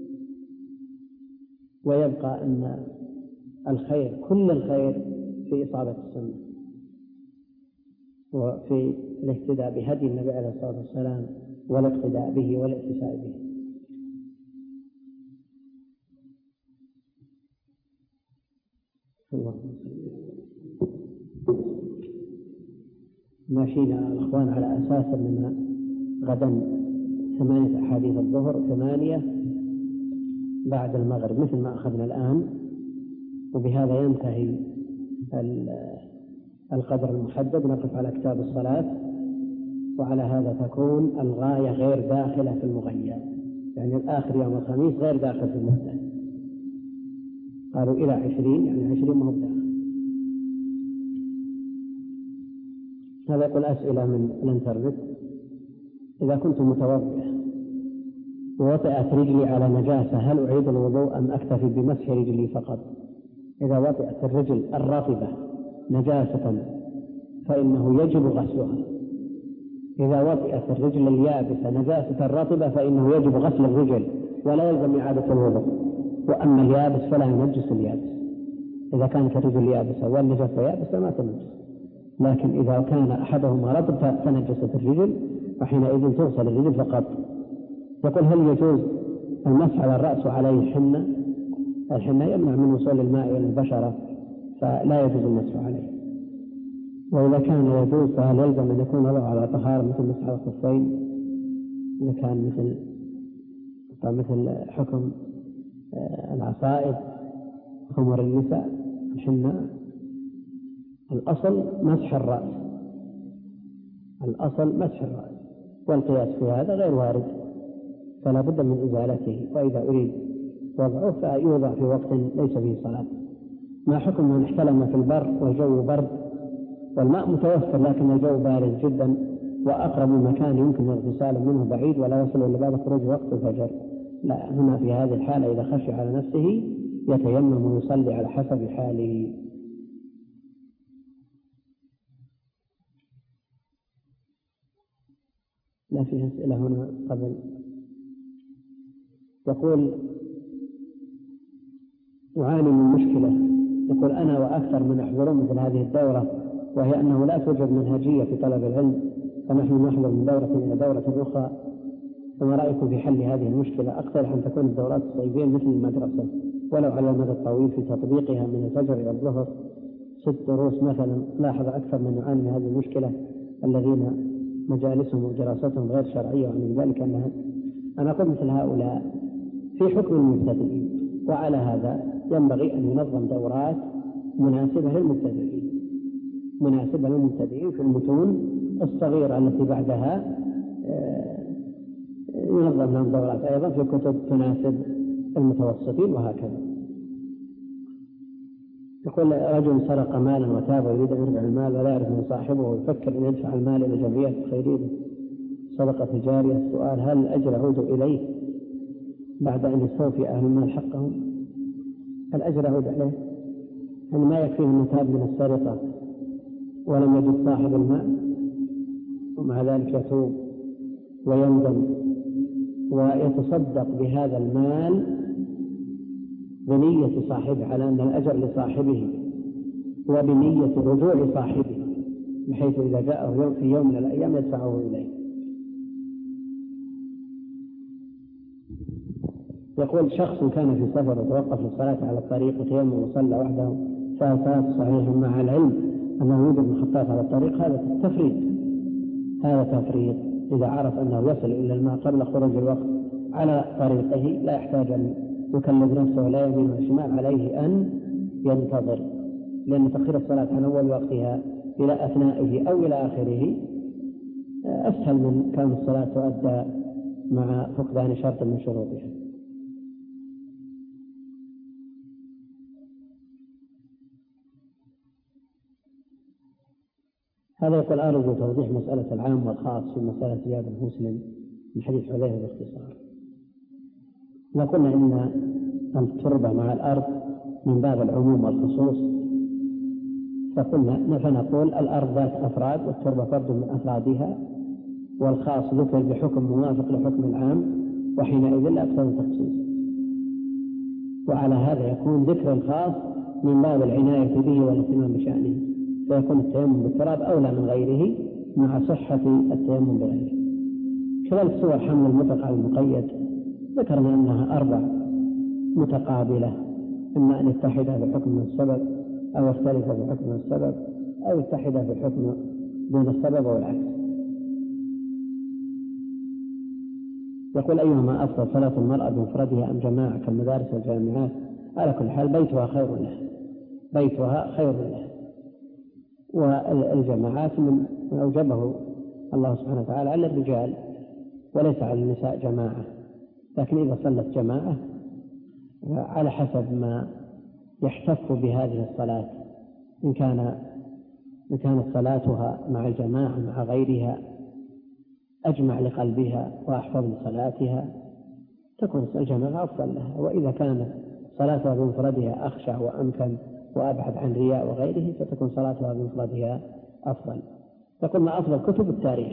ويبقى أن الخير كل الخير في إصابة السنة وفي الاهتداء بهدي النبي عليه الصلاة والسلام والاقتداء به والاتساع به. ماشينا الأخوان على أساس أننا غدا ثمانية أحاديث الظهر ثمانية بعد المغرب مثل ما أخذنا الآن، وبهذا ينتهي القدر المحدد. نقف على كتاب الصلاة، وعلى هذا تكون الغاية غير داخلة في المغير، يعني الآخر يوم الخميس غير داخل في المدة. قالوا إلى عشرين يعني عشرين ما هو داخل. هذا يقول أسئلة من الانترنت. إذا كنت متوضئ ووطئت رجلي على نجاسة هل أعيد الوضوء أم أكتفي بمسح رجلي فقط؟ إذا وطئت الرجل الرطبة نجاسة فإنه يجب غسلها. إذا وطئت الرجل اليابسة نجاسة الرطبة فإنه يجب غسل الرجل ولا يلزم إعادة الوضوء. وأما اليابس فلا ينجس اليابس. إذا كانت الرجل يابسة والنجاسة يابسة ما تنجس، لكن إذا كان أحدهما رطب فنجست الرجل وحينئذ تغسل الرجل فقط. يقول هل يجوز المسح على الرأس وعليه حنة؟ الحنة يمنع من وصول الماء إلى البشرة فلا يجوز المسح عليه. وإذا كان يجوز فهل يلزم أن يكون الله على طهارة مثل مسح على الخفين؟ إذا كان مثل مثل حكم العصائب خمر النساء الحنة، الأصل مسح الرأس، الأصل مسح الرأس، والقياس في هذا غير وارد فلا بد من إزالته. وإذا أريد وضعه فيوضع في وقت ليس فيه صلاة. ما حكم من احتلم في البر والجو برد والماء متوفر لكن الجو بارد جدا وأقرب مكان يمكن الاغتسال منه بعيد ولا يصل إلا بعد خروج وقت الفجر؟ لا، هنا في هذه الحالة إذا خشي على نفسه يتيمم ويصلي على حسب حاله. لا فيها أسئلة هنا قبل. يقول أعاني من مشكلة، يقول أنا وأكثر من يحضرون مثل هذه الدورة، وهي أنه لا توجد منهجية في طلب العلم فنحن نحضر من دورة إلى دورة أخرى، فما رأيكم في حل هذه المشكلة؟ أقترح أن تكون الدورات الصيفية مثل المدرسة ولو على المدى الطويل في تطبيقها من الفجر إلى الظهر ست دروس مثلا. لاحظ أكثر من يعاني من هذه المشكلة الذين مجالسهم ودراستهم غير شرعية، ومن ذلك أنها أنا أقول مثل هؤلاء في حكم المبتدئين، وعلى هذا ينبغي أن ينظم دورات مناسبة للمبتدئين مناسبة للمبتدئين في المتون الصغيرة التي بعدها ينظم لهم دورات أيضا في كتب تناسب المتوسطين وهكذا. يقول رجل سرق مالا وتاب ويريد أن يرجع المال ولا يعرف من صاحبه ويفكر أن يدفع المال إلى جمعيات الخيرية صدقة جارية. السؤال هل الأجر يعود إليه بعد أن يستوفي أهل المال حقهم؟ الأجر يعود عليه، هل ما يكفيه أن تاب من السرقة ولم يجد صاحب المال ومع ذلك يتوب ويندم ويتصدق بهذا المال بنية صاحبه على أن الأجر لصاحبه وبنية رجوع صاحبه بحيث إذا جاءه يوم في يوم من الأيام يدفعه إليه. يقول شخص كان في سفر وتوقف للصلاة على الطريق وتيمم وصلى وحده فهل صلاته صحيحة مع العلم أنه يوجد محطات على الطريق؟ هذا تفريط هذا تفريط إذا عرف أنه يصل إلى الماء قبل خروج الوقت على طريقه لا يحتاج أن يكلف نفسه ولا يمين ولا شمال، عليه أن ينتظر، لأن تأخير الصلاة عن أول وقتها إلى أثنائه أو إلى آخره أسهل من كون الصلاة تؤدى مع فقدان شرط من شروطها. هذا يقول أرجو توضيح مسألة العام والخاص في مسألة زيادة المسلم من حديث حذيفة باختصار. وقلنا إن التربة مع الأرض من باب العموم والخصوص، فقلنا فنقول الأرض ذات أفراد والتربة فرد من أفرادها، والخاص ذكر بحكم موافق لحكم العام، وحينئذ لا يقتضي تخصيص. وعلى هذا يكون ذكر الخاص من باب العناية به والاهتمام بشأنه، فيكون التيمم بالتراب أولى من غيره مع صحة التيمم بغيره. كذلك صور حمل المطلق على المقيد ذكرنا أنها أربع متقابلة، إما أن يتحد بحكم من السبب أو يختلف بحكم من السبب أو يتحد بحكم دون السبب أو العكس. يقول أيهما أفضل، صلاة المرأة بمفردها أم جماعة كالمدارس والجامعات؟ على كل حال بيتها خير له، بيتها خير له. والجماعات من أوجبه الله سبحانه وتعالى على الرجال وليس على النساء جماعة، لكن إذا صلت جماعة على حسب ما يحتف بهذه الصلاة، إن كان إن كانت صلاتها مع الجماعة مع غيرها أجمع لقلبها وأحفظ لصلاتها تكون الجماعة أفضل لها، وإذا كانت صلاتها بمفردها أخشع وأمكن وأبعد عن رياء وغيره فتكون صلاتها بمفردها أفضل. فقلنا أفضل كتب التاريخ،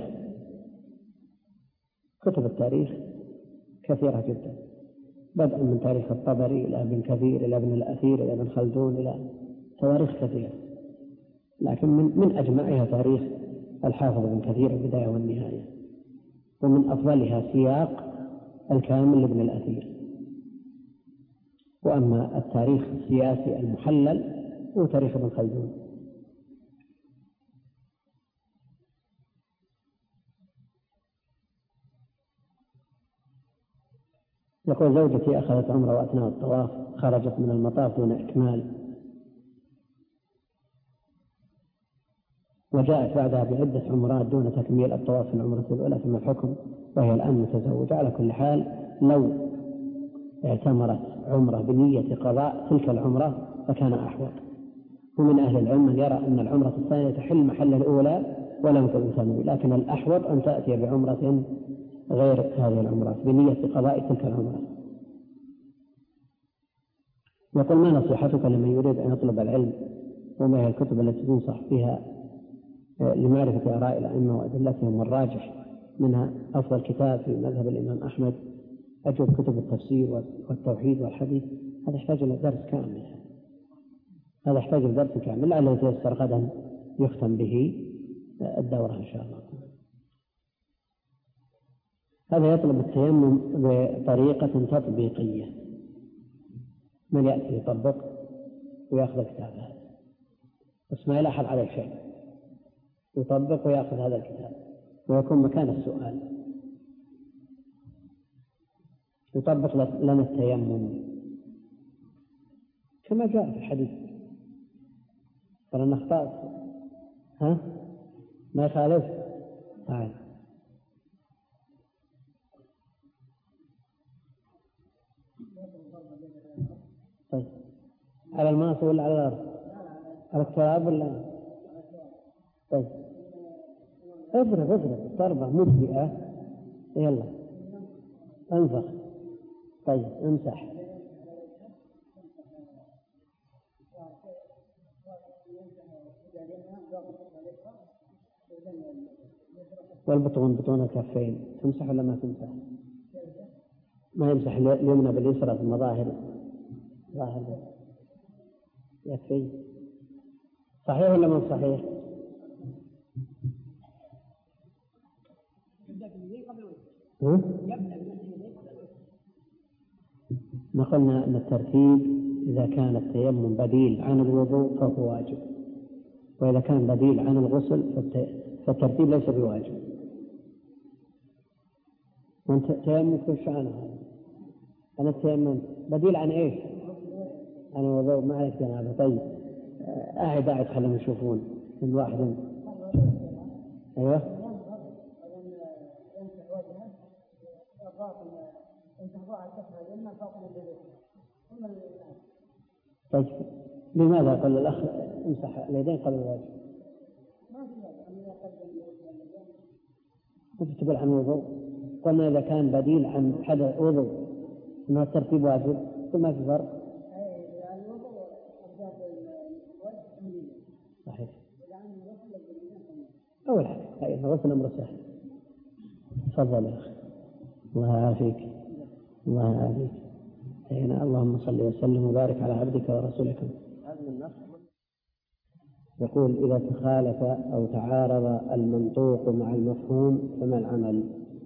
كتب التاريخ كثيرة جدا، بدءا من تاريخ الطبري إلى ابن كثير إلى ابن الأثير إلى ابن خلدون إلى تواريخ كثيرة، لكن من, من أجمعها تاريخ الحافظ ابن كثير البداية والنهاية، ومن أفضلها سياق الكامل لابن الأثير. وأما التاريخ السياسي المحلل هو تاريخ ابن خلدون. يقول زوجتي أخذت عمرة وأثناء الطواف خرجت من المطاف دون إكمال، وجاءت بعدها بعدة عمرات دون تكميل الطواف في العمرة الأولى، ثم الحكم وهي الآن متزوجة. على كل حال لو اعتمرت عمرة بنية قضاء تلك العمرة فكان أحوط. ومن أهل العلم من يرى أن العمرة الثانية تحل محل الأولى ولم تنتمي، لكن الأحوط أن تأتي بعمرة غير هذه العمرات بنية قضاء تلك العمرة. يقول ما نصيحتك لمن يريد أن يطلب العلم، وما هي الكتب التي تنصح بها لمعرفة آراء الأئمة وأدلتهم، والراجح منها أفضل كتاب في مذهب الإمام أحمد؟ أجوب كتب التفسير والتوحيد والحديث. هذا يحتاج إلى درس كامل، هذا يحتاج إلى درس كامل لعله يتيسر غدا يختم به الدورة إن شاء الله. هذا يطلب التيمم بطريقة تطبيقية، من يأتي يطبق ويأخذ الكتاب هذا بس ما يلاحظ عليه شيء، يطبق ويأخذ هذا الكتاب ويكون مكان السؤال، يطبق لنا التيمم كما جاء في الحديث. فلن نخطأ ها ما يخالف. تعال طيب على الماء ولا على الأرض؟ على التراب ولا؟ طيب اضرب اضرب ضربة مجزئة، يلا انفخ. طيب امسح. والبطون بطون الكفين تمسح ولا ما تمسح؟ ما يمسح اليمنى باليسرى في المظاهر ظاهر يكفي. صحيح ولا ما صحيح؟ ما قلنا أن الترتيب إذا كان التيمم بديل عن الوضوء فهو واجب، وإذا كان بديل عن الغسل فالترتيب ليس بواجب. وانت تيمم كل شأنه هذا. أنا التيمم بديل عن إيش؟ عن الوضوء. ما عليك جنابه. طيب قاعد قاعد خليهم يشوفون من واحد. أيوه طيب لماذا قال الأخ امسح اليدين قبل الوجه؟ كيف تقول عن وضوء؟ قلنا إذا كان بديل عن حدث وضوء ما الترتيب واجب ثم في فرق. صحيح. أي غسل أمر سهل. تفضل يا أخي. الله يعافيك. الله يعافيك. هنا اللهم صل وسلم وبارك على عبدك ورسولك. يقول إذا تخالف أو تعارض المنطوق مع المفهوم فما العمل؟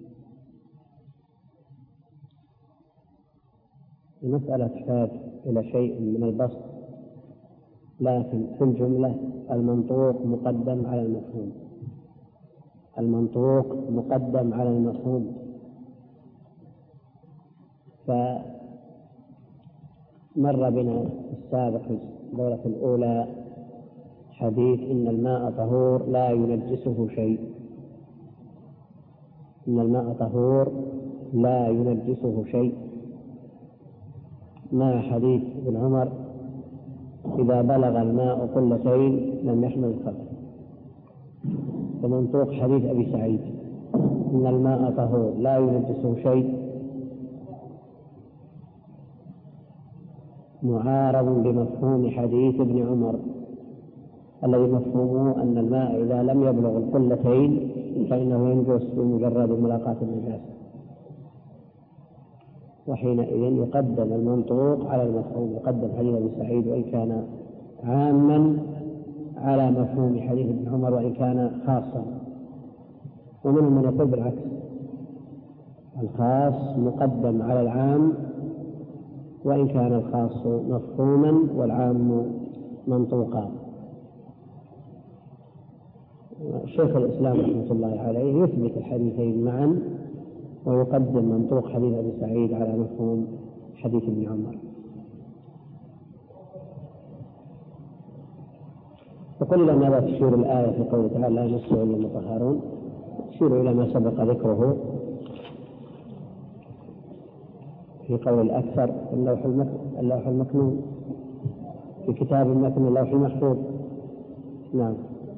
المسألة تحتاج إلى شيء من البسط، لكن في الجملة المنطوق مقدم على المفهوم. المنطوق مقدم على المفهوم. فمر بنا السابق في الدورة الأولى حديث إن الماء طهور لا ينجسه شيء. إن الماء طهور لا ينجسه شيء، مع حديث ابن عمر إذا بلغ الماء قلتين لم يحمل الخبث. ومنطوق حديث أبي سعيد إن الماء طهور لا ينجسه شيء معارض بمفهوم حديث ابن عمر الذي مفهومه أن الماء إذا لم يبلغ القلتين فإنه ينجس بمجرد ملاقاة النجاسة، وحينئذ يقدم المنطوق على المفهوم. يقدم حديث أبي سعيد وإن كان عاما على مفهوم حديث ابن عمر وإن كان خاصا. ومنهم من يقول بالعكس، الخاص مقدم على العام وإن كان الخاص مفهوما والعام منطوقا. شيخ الإسلام رحمة الله عليه يثبت الحديثين معا ويقدم منطوق حديث أبي سعيد على مفهوم حديث ابن عمر. وقل إلى ماذا تشير الآية في قوله تعالى لا يمسه إلا المطهرون؟ تشير إلى ما سبق ذكره في قول الأكثر اللوح المكنون في كتاب المتن اللوح المحفوظ. نعم.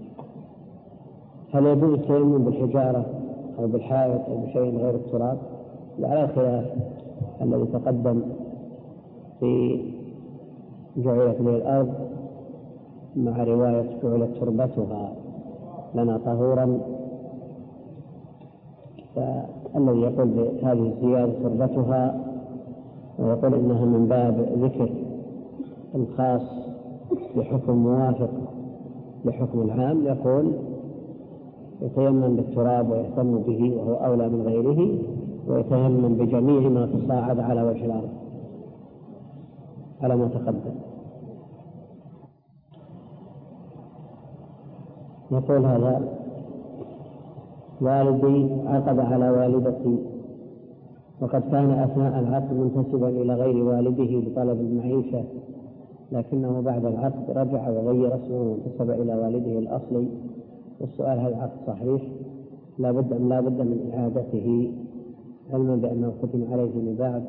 هل يجوز التيمم بالحجارة أو بالحائط أو بشيء غير التراب؟ على الخلاف الذي تقدم في جعلت لي الأرض مع رواية جعلت تربتها لنا طهورا، فالذي يقول بهذه الزيادة تربتها ويقول إنها من باب ذكر الخاص بحكم موافق لحكم العام يقول يتيمم بالتراب ويهتم به وهو أولى من غيره، ويتيمم بجميع ما تصاعد على وجه الأرض على ما تقدم. يقول هذا والدي عقد على والدتي وقد كان أثناء العقد منتسبا إلى غير والده بطلب المعيشة، لكنه بعد العقد رجع وغير اسمه وانتسب إلى والده الأصلي. والسؤال هل العقد صحيح؟ لا بد أم لا بد من إعادته، علما بأنه ختم عليه من بعد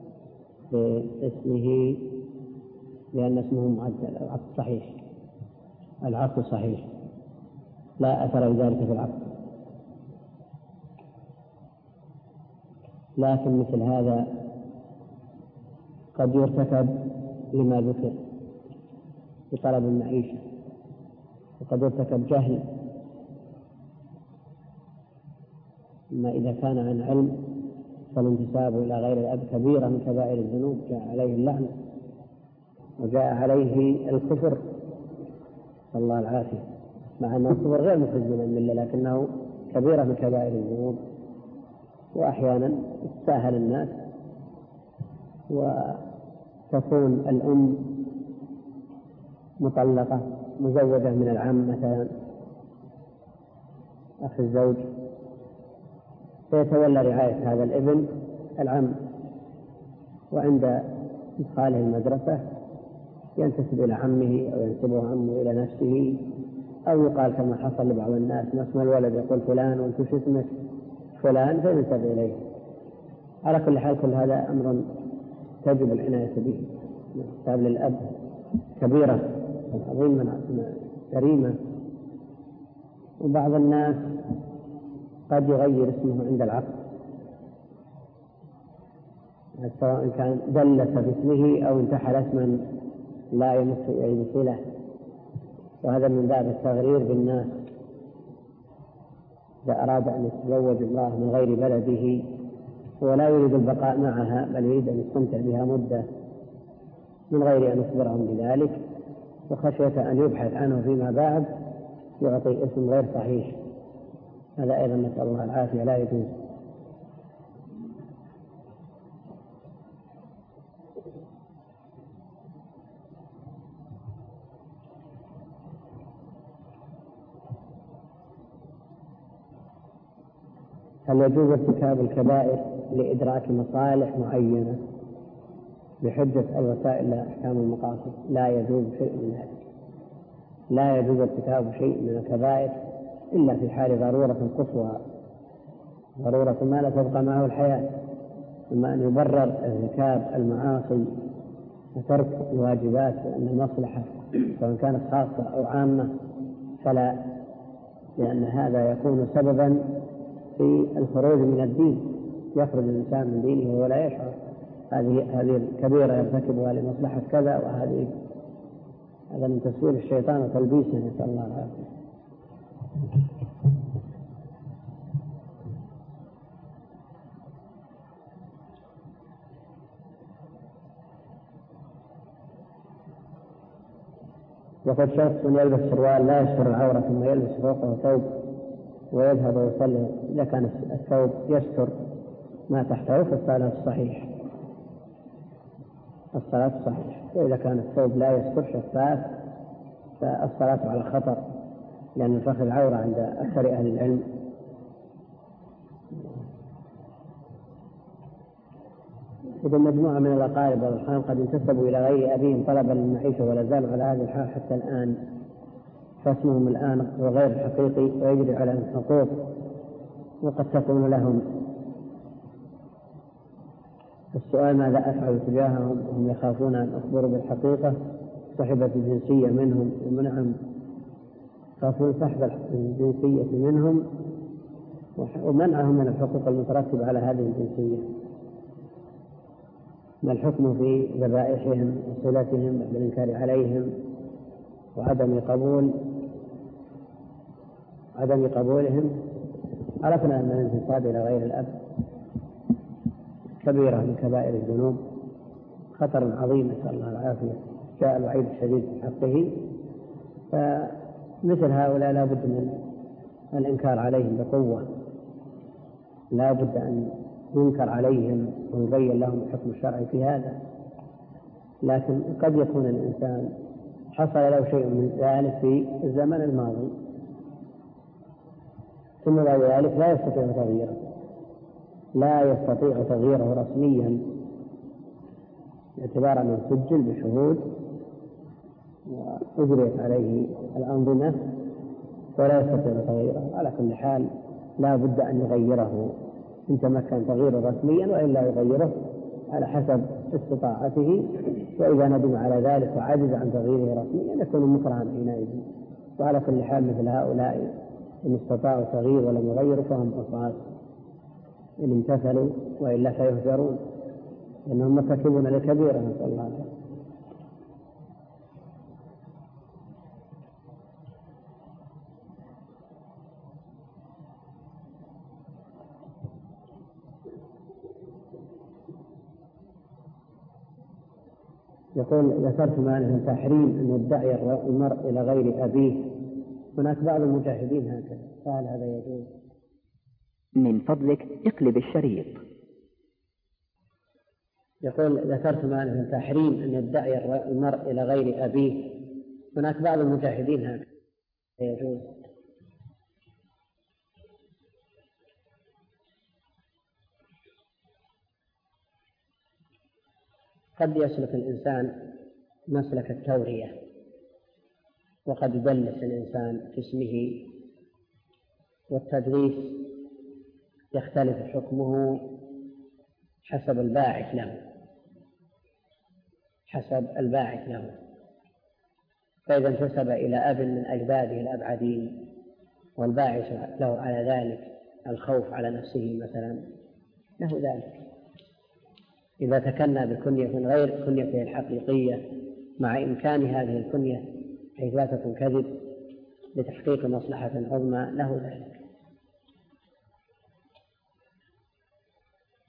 باسمه لأن اسمه معدل. العقد صحيح، العقد صحيح، لا أثر لذلك في العقد. لكن مثل هذا قد يرتكب لما ذكر بطلب المعيشة، وقد يرتكب جهل. أما إذا كان عن علم فالانتساب إلى غير الأب كبيرة من كبائر الذنوب، جاء عليه اللعنة وجاء عليه الكفر صلى الله العافية، مع أن الكفر غير مخرج من الملة لكنه كبيرة من كبائر الذنوب. وأحيانا يستاهل الناس وتكون الأم مطلقة مزوجة من العم مثلا أخي الزوج، فيتولى رعاية هذا الابن العم، وعند إدخاله المدرسة ينتسب إلى عمه أو ينسبه عمه إلى نفسه، أو يقال كما حصل لبعض الناس ما اسم الولد يقول فلان وانت شو اسمك فلان فينسب إليه. على كل حال كل هذا أمر تجب العناية به. الانتساب للأب كبيرة عظيمة كريمة، وبعض الناس قد يغير اسمه عند العقد سواء كان دلس باسمه أو انتحل اسما لا يمس إليه صلة، وهذا من باب التغرير بالناس. إذا أراد أن يتزوج امرأة من غير بلده ولا يريد البقاء معها بل يريد أن يستمتع بها مدة من غير أن يخبرهم بذلك وخشية أن يبحث عنه فيما بعد يعطي اسم غير صحيح، هذا أيضا نسأل الله العافية لا يجوز. هل يجوز ارتكاب الكبائر لإدراك مصالح معينة بحجة الوسائل لا أحكام المقاصد؟ لا يجوز شيء من ذلك، لا يجوز ارتكاب شيء من الكبائر إلا في حال ضرورة قصوى، ضرورة ما لا تبقى معه الحياة، أما أن يبرر ارتكاب المعاصي وترك الواجبات لأن المصلحة سواء كانت خاصة أو عامة فلا، لأن هذا يكون سببا في الخروج من الدين، يخرج الإنسان من دينه ولا يشعر. هذه هذه الكبيرة يرتكبها لمصلحة كذا وهذه، هذا من تسويل الشيطان وتلبيسه، نسأل الله العافية. وقد شخص يلبس سروال لا يستر العورة ثم يلبس فوقه ثوب ويذهب ويصلي، إذا كان الثوب يستر ما تحته فالصلاة صحيح، الصلاة صحيح، وإذا كان الثوب لا يستر شفاف فالصلاة على خطر، لأن الفخذ العورة عند أكثر أهل العلم. إذا مجموعة من الأقارب والأرحام قد انتسبوا إلى غير أبيهم طلبا للمعيشة ولا زالوا على هذه الحال حتى الآن، فاسمهم الآن هو غير الحقيقي ويجري عليهم حقوق وقد تكون لهم. السؤال: ماذا أفعل تجاههم وهم يخافون أن أخبروا بالحقيقة؟ سحبت الجنسية منهم ومنعهم، خافون سحب الجنسية منهم ومنعهم من الحقوق المترتبة على هذه الجنسية. ما الحكم في ذبائحهم وصلتهم بالإنكار عليهم وعدم قبول عدم قبولهم؟ عرفنا أن الانتساب إلى غير الأب كبيرة من كبائر الذنوب، خطر عظيم، نسأل الله العافية، جاء الوعيد الشديد في حقه، فمثل هؤلاء لا بد من الإنكار عليهم بقوة، لا بد أن ينكر عليهم ويبين لهم الحكم الشرعي في هذا. لكن قد يكون الإنسان حصل له شيء من ذلك في الزمن الماضي ثم بعد ذلك لا يستطيع تغييره لا يستطيع تغييره رسميا باعتبار أنه سجل بشهود وأجريت عليه الأنظمة ولا يستطيع تغييره. على كل حال لا بد أن يغيره إن تمكن تغييره رسميا، وإلا يغيره على حسب استطاعته، وإذا ندم على ذلك وعجز عن تغييره رسميا يكون مكرها حينئذ. وعلى كل حال مثل هؤلاء إن استطاعوا تغيير ولم يغيروا فهم عصاة إن امتثلوا، وإلا سيهجرون لأنهم مرتكبون لكبيرة، نسأل الله العافية. يقول: ذكرت معنا تحريم أن يدعي المرء إلى غير أبيه، هناك بعض المجاهدين هكذا، فهل هذا يجوز؟ من فضلك اقلب الشريط. يقول: ذكرت معنا تحريم أن يدعي المرء إلى غير أبيه، هناك بعض المجاهدين هكذا، يجوز؟ قد يسلك الإنسان مسلك التورية، وقد يدلس الإنسان في اسمه، والتدليس يختلف حكمه حسب الباعث له حسب الباعث له فإذا انتسب إلى أب من أجداده الأبعدين والباعث له على ذلك الخوف على نفسه مثلا، له ذلك. إذا تكنى بكنية غير كنيته الحقيقية مع إمكان هذه الكنية حيث لا تكون كذب لتحقيق مصلحة عظمى، له ذلك.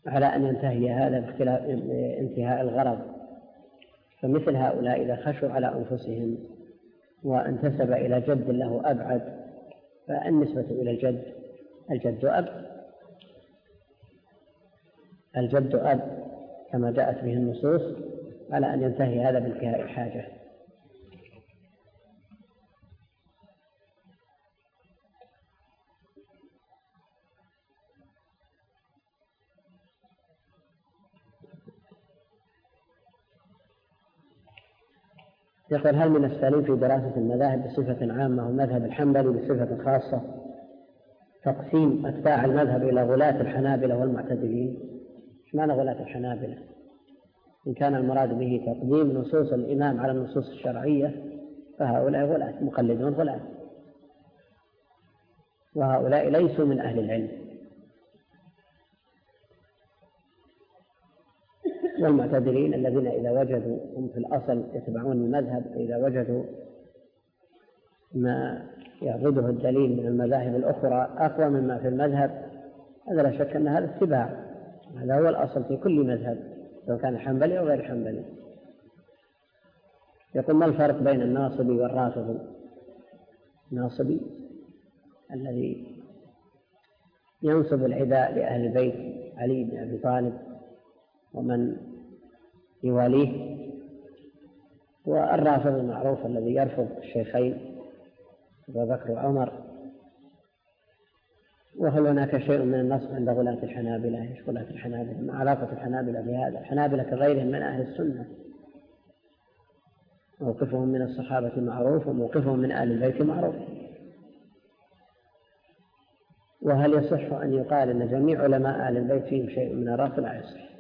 على أن ينتهي هذا باختلاف انتهاء الغرض. فمثل هؤلاء إذا خشوا على أنفسهم وانتسب إلى جد له أبعد، فالنسبة إلى الجد الجد أب الجد أب كما جاءت به النصوص، على أن ينتهي هذا بانتهاء الحاجة. يقول: هل من السليم في دراسة المذاهب بصفة عامة والمذهب الحنبلي بصفة خاصة تقسيم أتباع المذهب إلى غلاة الحنابلة والمعتدلين؟ إيش معنى غلاة الحنابلة؟ إن كان المراد به تقديم نصوص الإمام على النصوص الشرعية فهؤلاء غلاة، مقلدون غلاة، وهؤلاء ليسوا من أهل العلم. والمعتدلين الذين إذا وجدوا هم في الأصل يتبعون المذهب، إذا وجدوا ما يعرضه الدليل من المذاهب الأخرى أقوى مما في المذهب، هذا لا شك أن هذا اتباع، هذا هو الأصل في كل مذهب سواء كان حنبلي أو غير حنبلي. يقول: ما الفرق بين الناصبي والرافضي؟ الناصبي الذي ينصب العداء لأهل البيت علي بن أبي طالب ومن يواليه، والرافض المعروف الذي يرفض الشيخين أبو بكر وعمر. وهل هناك شيء من النصب عند غلاة الحنابلة؟ ايش غلاة الحنابلة؟ ما علاقة الحنابلة بهذا؟ الحنابلة كغيرهم من أهل السنة، موقفهم من الصحابة معروف وموقفهم من أهل البيت معروف. وهل يصح أن يقال أن جميع علماء أهل البيت فيهم شيء من الرفض؟ لا يصح.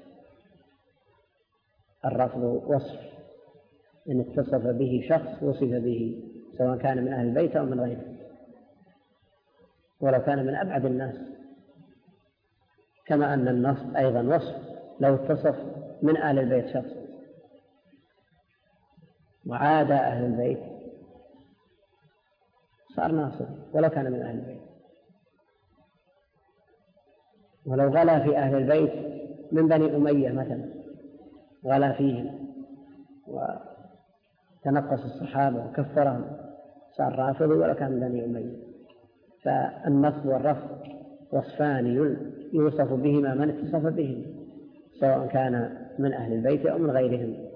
الرفض وصف إن اتصف به شخص وصف به، سواء كان من أهل البيت أو من غيره، ولو كان من أبعد الناس. كما أن النصب أيضا وصف، لو اتصف من أهل البيت شخص وعاد أهل البيت صار ناصب ولو كان من أهل البيت. ولو غلا في أهل البيت من بني أمية مثلا، غلا فيهم وتنقص الصحابة وكفرهم، صار رافضي ولو كان من بني أمية. فالنصب والرفض وصفان يوصف بهما من اتصف بهم، سواء كان من أهل البيت أو من غيرهم.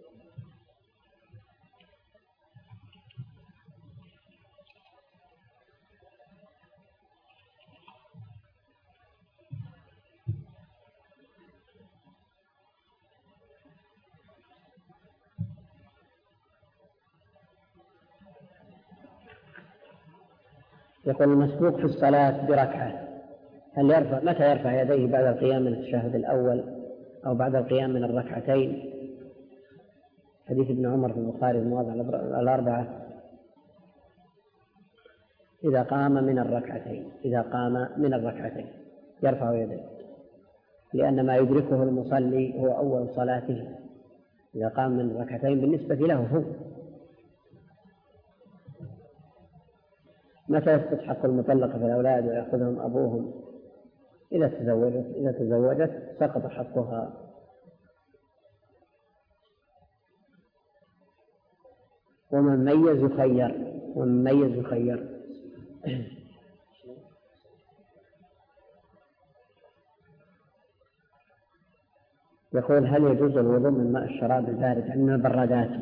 يقول: المسبوق في الصلاة بركعة هل يرفع متى يرفع يديه بعد القيام من التشهد الأول أو بعد القيام من الركعتين؟ حديث ابن عمر في البخاري في المواضع الأربعة: إذا قام من الركعتين إذا قام من الركعتين يرفع يديه، لأن ما يدركه المصلي هو أول صلاته. إذا قام من الركعتين بالنسبة له هو. متى يسقط حق المطلقة في الأولاد ويأخذهم أبوهم؟ إذا تزوجت إذا تزوجت سقط حقها. ومن ميز يخير ومن ميز يخير. يقول: هل يجوز الوضوء من ماء الشراب البارد يعني من البرادات،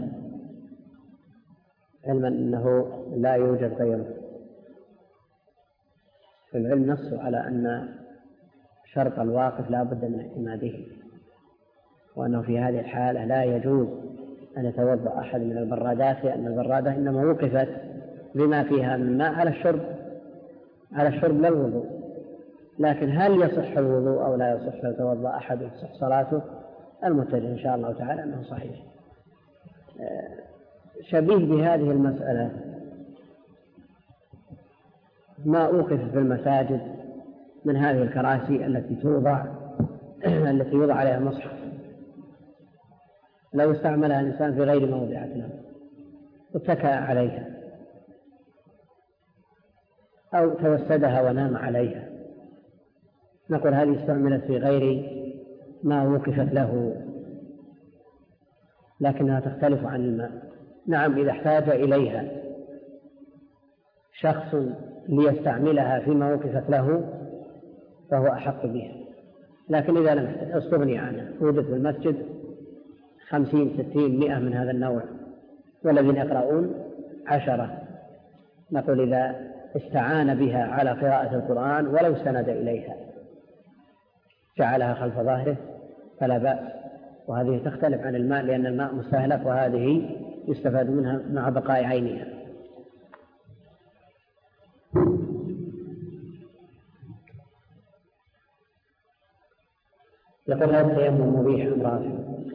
علما أنه لا يوجد غيره؟ في العلم نص على أن شرط الواقف لا بد من اعتماده، وأنه في هذه الحالة لا يجوز أن يتوضأ أحد من البرادات، لأن البرادة إنما وقفت بما فيها من ماء على الشرب على الشرب لا الوضوء. لكن هل يصح الوضوء أو لا يصح يتوضأ أحد يصح صلاته؟ المتجه إن شاء الله تعالى أنه صحيح. شبيه بهذه المسألة ما أوقف في المساجد من هذه الكراسي التي توضع التي يوضع عليها مصحف، لو استعملها الإنسان في غير موضعها واتكأ عليها أو توسدها ونام عليها، نقول هذه استعملت في غير ما وقفت له، لكنها تختلف عن الماء. نعم، إذا احتاج إليها شخص ليستعملها فيما وقفت له فهو أحق بها، لكن إذا لم استغني عنها، وجد في المسجد خمسين ستين مئة من هذا النوع والذين يقرؤون عشرة، نقول إذا استعان بها على قراءة القرآن ولو استند إليها جعلها خلف ظهره فلا بأس. وهذه تختلف عن الماء، لأن الماء مستهلك وهذه يستفاد منها مع بقاء عينها. يقول: هل التيمم مبيح أم رافع؟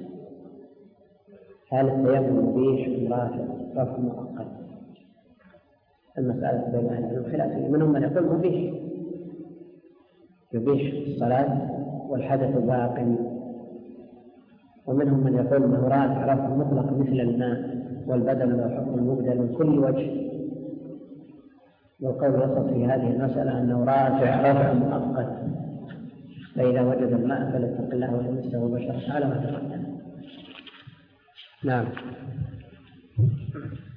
هل التيمم مبيح أم رافع؟ رفع مؤقت. المسألة بين أهل العلم خلافية، منهم من يقول مبيح، يبيح الصلاة والحدث باق، ومنهم من يقول انه رافع رفع مطلق مثل الماء والبدل له حكم المبدل من كل وجه. والقول الوسط في هذه المسألة أنه رافع رفع مؤقت، فإذا وجد الماء فليتق الله ويمسه بشرا على ما تقدم. نعم.